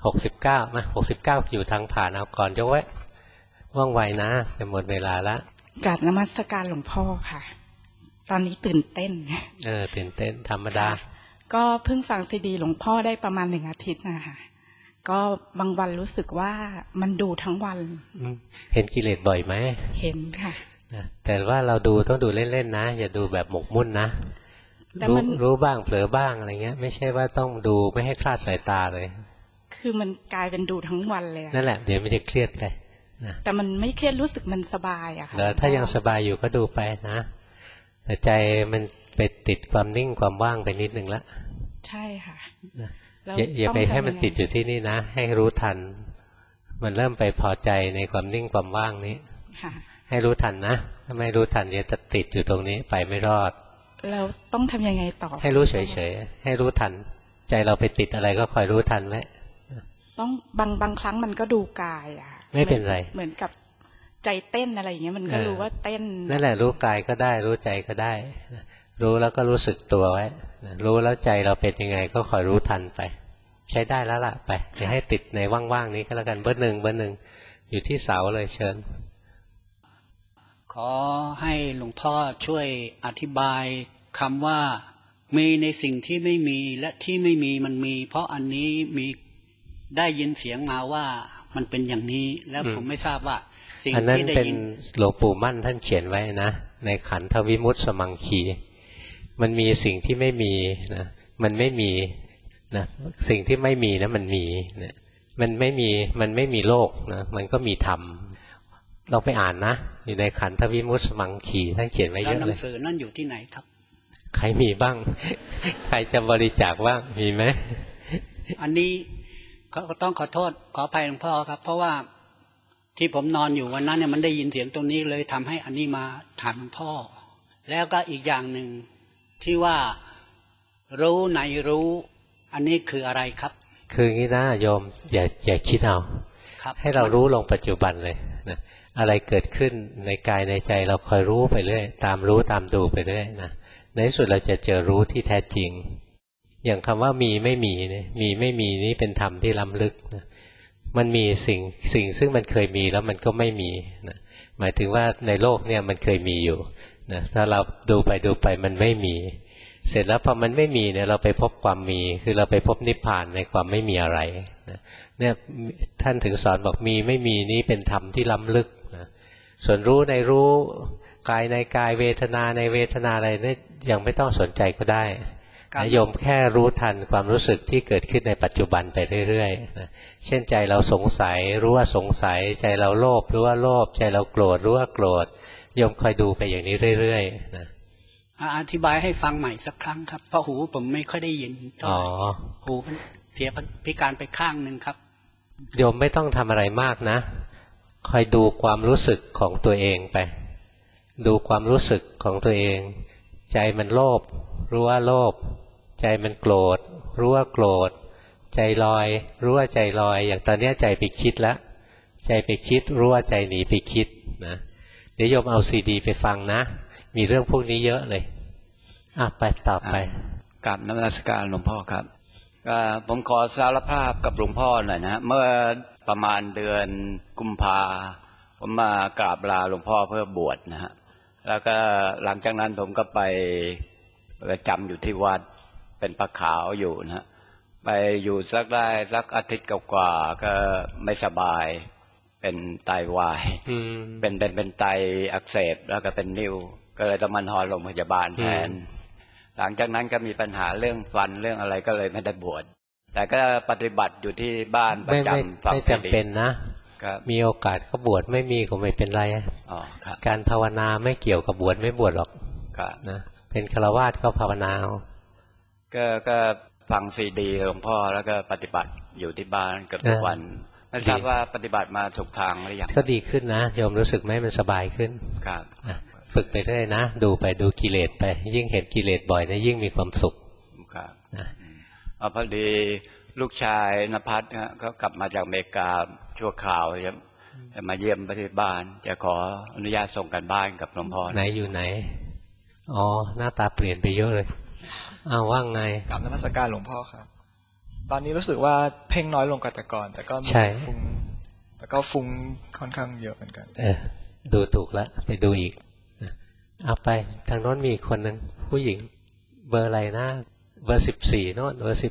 69มา69อยู่ทางผ่านเอาก่อนยกไว้ว่องไวนะจะหมดเวลาละกราบนมัสการหลวงพ่อค่ะตอนนี้ตื่นเต้นตื่นเต้นธรรมดาก็เพิ่งฟังซีดีหลวงพ่อได้ประมาณ1 อาทิตย์นะคะก็บางวันรู้สึกว่ามันดูทั้งวันเห็นกิเลสบ่อยไหมเห็นค่ะแต่ว่าเราดูต้องดูเล่นๆนะอย่าดูแบบหมกมุ่นนะรู้บ้างเผลอบ้างอะไรเงี้ยไม่ใช่ว่าต้องดูไม่ให้คลาดสายตาเลยคือมันกลายเป็นดูทั้งวันเลยนั่นแหละเดี๋ยวมันจะเครียดไปแต่มันไม่เครียดรู้สึกมันสบายอะค่ะแล้วถ้ายังสบายอยู่ก็ดูไปนะแต่ใจมันไปติดความนิ่งความว่างไปนิดนึงละใช่ค่ะอย่าไปให้มันติดอยู่ที่นี่นะให้รู้ทันมันเริ่มไปพอใจในความนิ่งความว่างนี้ให้รู้ทันนะถ้าไม่รู้ทันจะติดอยู่ตรงนี้ไปไม่รอดเราต้องทำยังไงต่อให้รู้เฉยๆให้รู้ทันใจเราไปติดอะไรก็คอยรู้ทันไว้ต้องบางครั้งมันก็ดูกายอะไม่เป็นไรเหมือนกับใจเต้นอะไรอย่างเงี้ยมันก็รู้ว่าเต้นนั่นแหละรู้กายก็ได้รู้ใจก็ได้รู้แล้วก็รู้สึกตัวไว้รู้แล้วใจเราเป็นยังไงก็คอยรู้ทันไปใช้ได้แล้วล่ะไปอย่าให้ติดในว่างๆนี้ก็แล้วกันเบอร์หนึ่งอยู่ที่เสาเลยเชิญขอให้หลวงพ่อช่วยอธิบายคำว่ามีในสิ่งที่ไม่มีและที่ไม่มีมันมีเพราะอันนี้มีได้ยินเสียงมาว่ามันเป็นอย่างนี้แล้วผมไม่ทราบว่าสิ่งที่ได้ยินหลวงปู่มั่นท่านเขียนไว้นะในขันธวิมุตติสมังคีมันมีสิ่งที่ไม่มีนะมันไม่มีนะสิ่งที่ไม่มีนะมันมีนะมันไม่มีโลกนะมันก็มีธรรมเราไปอ่านนะอยู่ในขันธวิมุตติสมังคีท่านเขียนไว้เยอะเลยหนังสือนั่นอยู่ที่ไหนครับใครมีบ้างใครจะบริจาคบ้างมีไหมอันนี้ก็ต้องขอโทษขออภัยหลวงพ่อครับเพราะว่าที่ผมนอนอยู่วันนั้นเนี่ยมันได้ยินเสียงตรงนี้เลยทำให้อันนี้มาถามหลวงพ่อแล้วก็อีกอย่างหนึ่งที่ว่ารู้ในรู้อันนี้คืออะไรครับคืองี้นะโยมอย่าคิดเอาให้เรารู้ลงปัจจุบันเลยนะอะไรเกิดขึ้นในกายในใจเราคอยรู้ไปเรื่อยตามรู้ตามดูไปเรื่อยนะในที่สุดเราจะเจอรู้ที่แท้จริงอย่างคำว่ามีไม่มีเนี่ยมีไม่มีนี่เป็นธรรมที่ล้ำลึกนะมันมีสิ่งซึ่งมันเคยมีแล้วมันก็ไม่มีนะหมายถึงว่าในโลกเนี่ยมันเคยมีอยู่นะถ้าเราดูไปมันไม่มีเสร็จแล้วพอมันไม่มีเนี่ยเราไปพบความมีคือเราไปพบนิพพานในความไม่มีอะไรนะเนี่ยท่านถึงสอนบอกมีไม่มีนี่เป็นธรรมที่ล้ำลึกนะส่วนรู้ในรู้กายในกายเวทนาในเวทนาอะไรเนี่ยยังไม่ต้องสนใจก็ได้โยมแค่รู้ทันความรู้สึกที่เกิดขึ้นในปัจจุบันไปเรื่อยๆนะเช่นใจเราสงสัยรู้ว่าสงสัยใจเราโลภรู้ว่าโลภใจเราโกรธรู้ว่าโกรธโยมคอยดูไปอย่างนี้เรื่อยๆนะอธิบายให้ฟังใหม่สักครั้งครับเพราะหูผมไม่ค่อยได้ยินหูเสียพิการไปข้างหนึ่งครับโยมไม่ต้องทำอะไรมากนะคอยดูความรู้สึกของตัวเองไปดูความรู้สึกของตัวเองใจมันโลภรู้ว่าโลภใจมันโกรธรู้ว่าโกรธใจลอยรู้ว่าใจลอยอย่างตอนนี้ใจไปคิดแล้วใจไปคิดรู้ว่าใจหนีไปคิดนะเดี๋ยวโยมเอาซีดีไปฟังนะมีเรื่องพวกนี้เยอะเลยไปต่อไปกราบนมัสการหลวงพ่อครับผมขอสารภาพกับหลวงพ่อหน่อยนะเมื่อประมาณเดือนกุมภาผมมากราบลาหลวงพ่อเพื่อบวชนะฮะแล้วก็หลังจากนั้นผมก็ไปประจำอยู่ที่วัดเป็นพระขาวอยู่นะฮะไปอยู่สักอาทิตย์กว่าก็ไม่สบายเป็นไตวายเป็นไตอักเสบแล้วก็เป็นนิ่วก็เลยต้องมานอนโรงพยาบาลแทนหลังจากนั้นก็มีปัญหาเรื่องฟันเรื่องอะไรก็เลยไม่ได้บวชแต่ก็ปฏิบัติอยู่ที่บ้านประจำไม่จำเป็นนะมีโอกาสก็บวชไม่มีก็ไม่เป็นไรการภาวนาไม่เกี่ยวกับบวชไม่บวชหรอกนะเป็นฆราวาสก็ภาวนาก็ฟังซีดีหลวงพ่อแล้วก็ปฏิบัติอยู่ที่บ้านกับทุกวันไม่ทราบว่าปฏิบัติมาถูกทางหรือยังก็ดีขึ้นนะโยมรู้สึกไหมมันสบายขึ้นครับฝึกไปเรื่อยนะดูไปดูกิเลสไปยิ่งเห็นกิเลสบ่อยนะยิ่งมีความสุขครับพอดีลูกชายณภัทรก็กลับมาจากอเมริกาชั่วคราวจะมาเยี่ยมไปที่บ้านจะขออนุญาตส่งกันบ้านกับหลวงพ่อไหนอยู่ไหนหน้าตาเปลี่ยนไปเยอะเลยว่างไงกราบนมัสการหลวงพ่อครับตอนนี้รู้สึกว่าเพ่งน้อยลงกว่าแต่ก่อนแต่ก็ฟุ้งแต่ก็ฟุ้งค่อนข้างเยอะเหมือนกันดูถูกแล้วไปดูอีกเอาไปทางโน้นมีคนหนึ่งผู้หญิงเบอร์อะไรนะเบอร์14โน้นเบอร์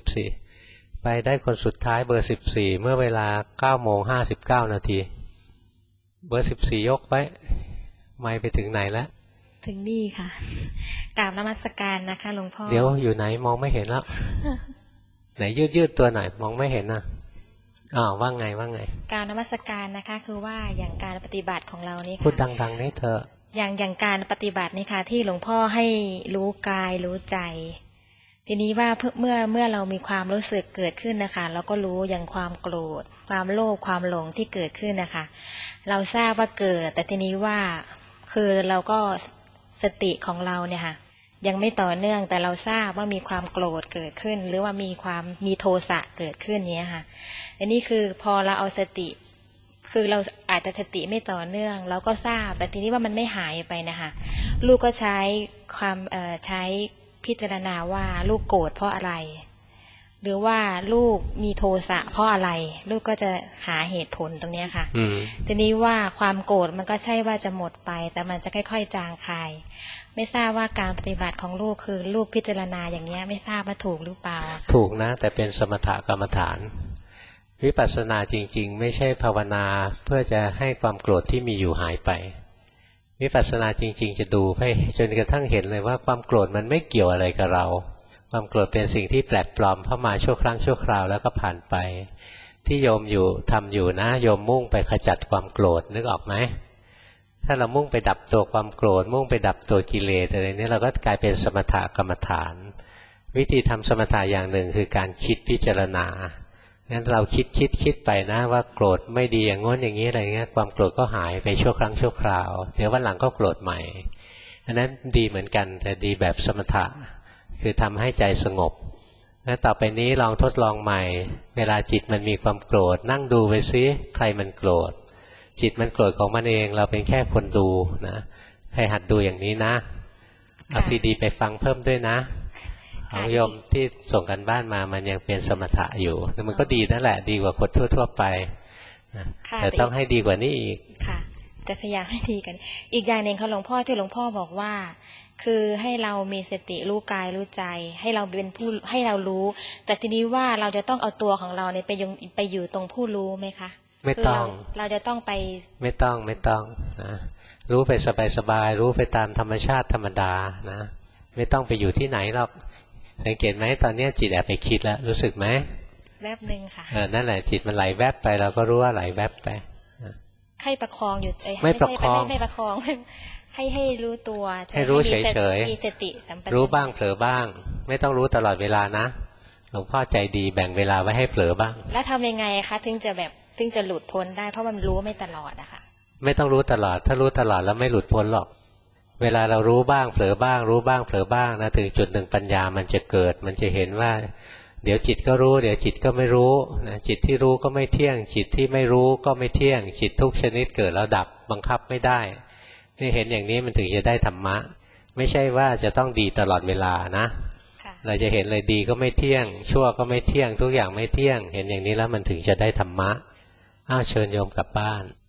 14ไปได้คนสุดท้ายเบอร์14เมื่อเวลา 9:59 นาทีเบอร์14ยกไปไม่ไปถึงไหนแล้วถึงนี่ค่ะกราบนมัสการนะคะหลวงพ่อเดี๋ยวอยู่ไหนมองไม่เห็นแล้ว ไหนยืดตัวหน่อยมองไม่เห็นนะว่าไงกราบนมัสการนะคะคือว่าอย่างการปฏิบัติของเรานี่ค่ะพูดดังๆนี่เธออย่างการปฏิบัตินี่ค่ะที่หลวงพ่อให้รู้กายรู้ใจทีนี้ว่าเมื่อเรามีความรู้สึกเกิดขึ้นนะคะเราก็รู้อย่างความโกรธความโลภความหลงที่เกิดขึ้นนะคะเราทราบว่าเกิดแต่ทีนี้ว่าคือเราก็สติของเราเนี่ยค่ะยังไม่ต่อเนื่องแต่เราทราบว่ามีความโกรธเกิดขึ้นหรือว่ามีโทสะเกิดขึ้นเนี้ยค่ะอันนี้คือพอเราเอาสติคือเราอาจจะสติไม่ต่อเนื่องเราก็ทราบแต่ทีนี้ว่ามันไม่หายไปนะคะลูกก็ใช้ใช้พิจารณาว่าลูกโกรธเพราะอะไรหรือว่าลูกมีโทสะเพราะอะไรลูกก็จะหาเหตุผลตรงนี้ค่ะทีนี้ว่าความโกรธมันก็ใช่ว่าจะหมดไปแต่มันจะค่อยๆจางคายไม่ทราบว่าการปฏิบัติของลูกคือลูกพิจารณาอย่างนี้ไม่ทราบว่าถูกหรือเปล่าถูกนะแต่เป็นสมถกรรมฐานวิปัสสนาจริงๆไม่ใช่ภาวนาเพื่อจะให้ความโกรธที่มีอยู่หายไปวิปัสสนาจริงๆจะดูให้จนกระทั่งเห็นเลยว่าความโกรธมันไม่เกี่ยวอะไรกับเราความโกรธเป็นสิ่งที่แปลกปลอมเข้ามาชั่วครั้งชั่วคราวแล้วก็ผ่านไปที่โยมทำอยู่นะโยมมุ่งไปขจัดความโกรธนึกออกไหมถ้าเรามุ่งไปดับตัวความโกรธมุ่งไปดับตัวกิเลสอะไรนี้เราก็กลายเป็นสมถกรรมฐานวิธีทำสมถะอย่างหนึ่งคือการคิดพิจารณางั้นเราคิดไปนะว่าโกรธไม่ดีอย่างง้นอย่างนี้อะไรเงี้ยความโกรธก็หายไปชั่วครั้งชั่วคราวเดี๋ยววันหลังก็โกรธใหม่อันนั้นดีเหมือนกันแต่ดีแบบสมถะคือทำให้ใจสงบแล้วต่อไปนี้ลองทดลองใหม่เวลาจิตมันมีความโกรธนั่งดูไปซิใครมันโกรธจิตมันโกรธของมันเองเราเป็นแค่คนดูนะให้หัดดูอย่างนี้นะเอาซีดีไปฟังเพิ่มด้วยนะของโยมที่ส่งกันบ้านมามันยังเป็นสมถะอยู่มันก็ดีนั่นแหละดีกว่าคนทั่วๆไปแต่ต้องให้ดีกว่านี้อีกค่ะจะพยายามให้ดีกันอีกอย่างหนึ่งเขาหลวงพ่อที่หลวงพ่อบอกว่าคือให้เรามีสติรู้กายรู้ใจให้เราเป็นผู้ให้เรารู้แต่ทีนี้ว่าเราจะต้องเอาตัวของเราเนี่ยไปอยู่ตรงผู้รู้ไหมคะไม่ต้องเราจะต้องไปไม่ต้องนะรู้ไปสบายๆรู้ไปตามธรรมชาติธรรมดานะไม่ต้องไปอยู่ที่ไหนหรอกสังเกตไหมตอนนี้จิตแอบไปคิดแล้วรู้สึกไหมแวบหนึ่งค่ะนั่นแหละจิตมันไหลแวบไปเราก็รู้ว่าไหลแวบไปให้ประคองอยู่ไม่ประคองไม่ประคองให้รู้ตัวให้รู้เฉยๆมีสติรู้บ้างเผลอบ้างไม่ต้องรู้ตลอดเวลานะหลวงพ่อใจดีแบ่งเวลาไว้ให้เผลอบ้างแล้วทำยังไงคะถึงจะหลุดพ้นได้เพราะมันรู้ไม่ตลอดอะค่ะไม่ต้องรู้ตลอดถ้ารู้ตลอดแล้วไม่หลุดพ้นหรอกเวลาเรารู้บ้างเผลอบ้างรู้บ้างเผลอบ้างนะถึงจุดหนึ่งปัญญามันจะเกิดมันจะเห็นว่าเดี๋ยวจิตก็รู้เดี๋ยวจิตก็ไม่รู้นะจิตที่รู้ก็ไม่เที่ยงจิตที่ไม่รู้ก็ไม่เที่ยงจิตทุกชนิดเกิดแล้วดับบังคับไม่ได้นี่เห็นอย่างนี้มันถึงจะได้ธรรมะไม่ใช่ว่าจะต้องดีตลอดเวลานะเราจะเห็นเลยดีก็ไม่เที่ยงชั่วก็ไม่เที่ยงทุกอย่างไม่เที่ยงเห็นอย่างนี้แล้วมันถึงจะได้ธรรมะเชิญโยมกลับบ้าน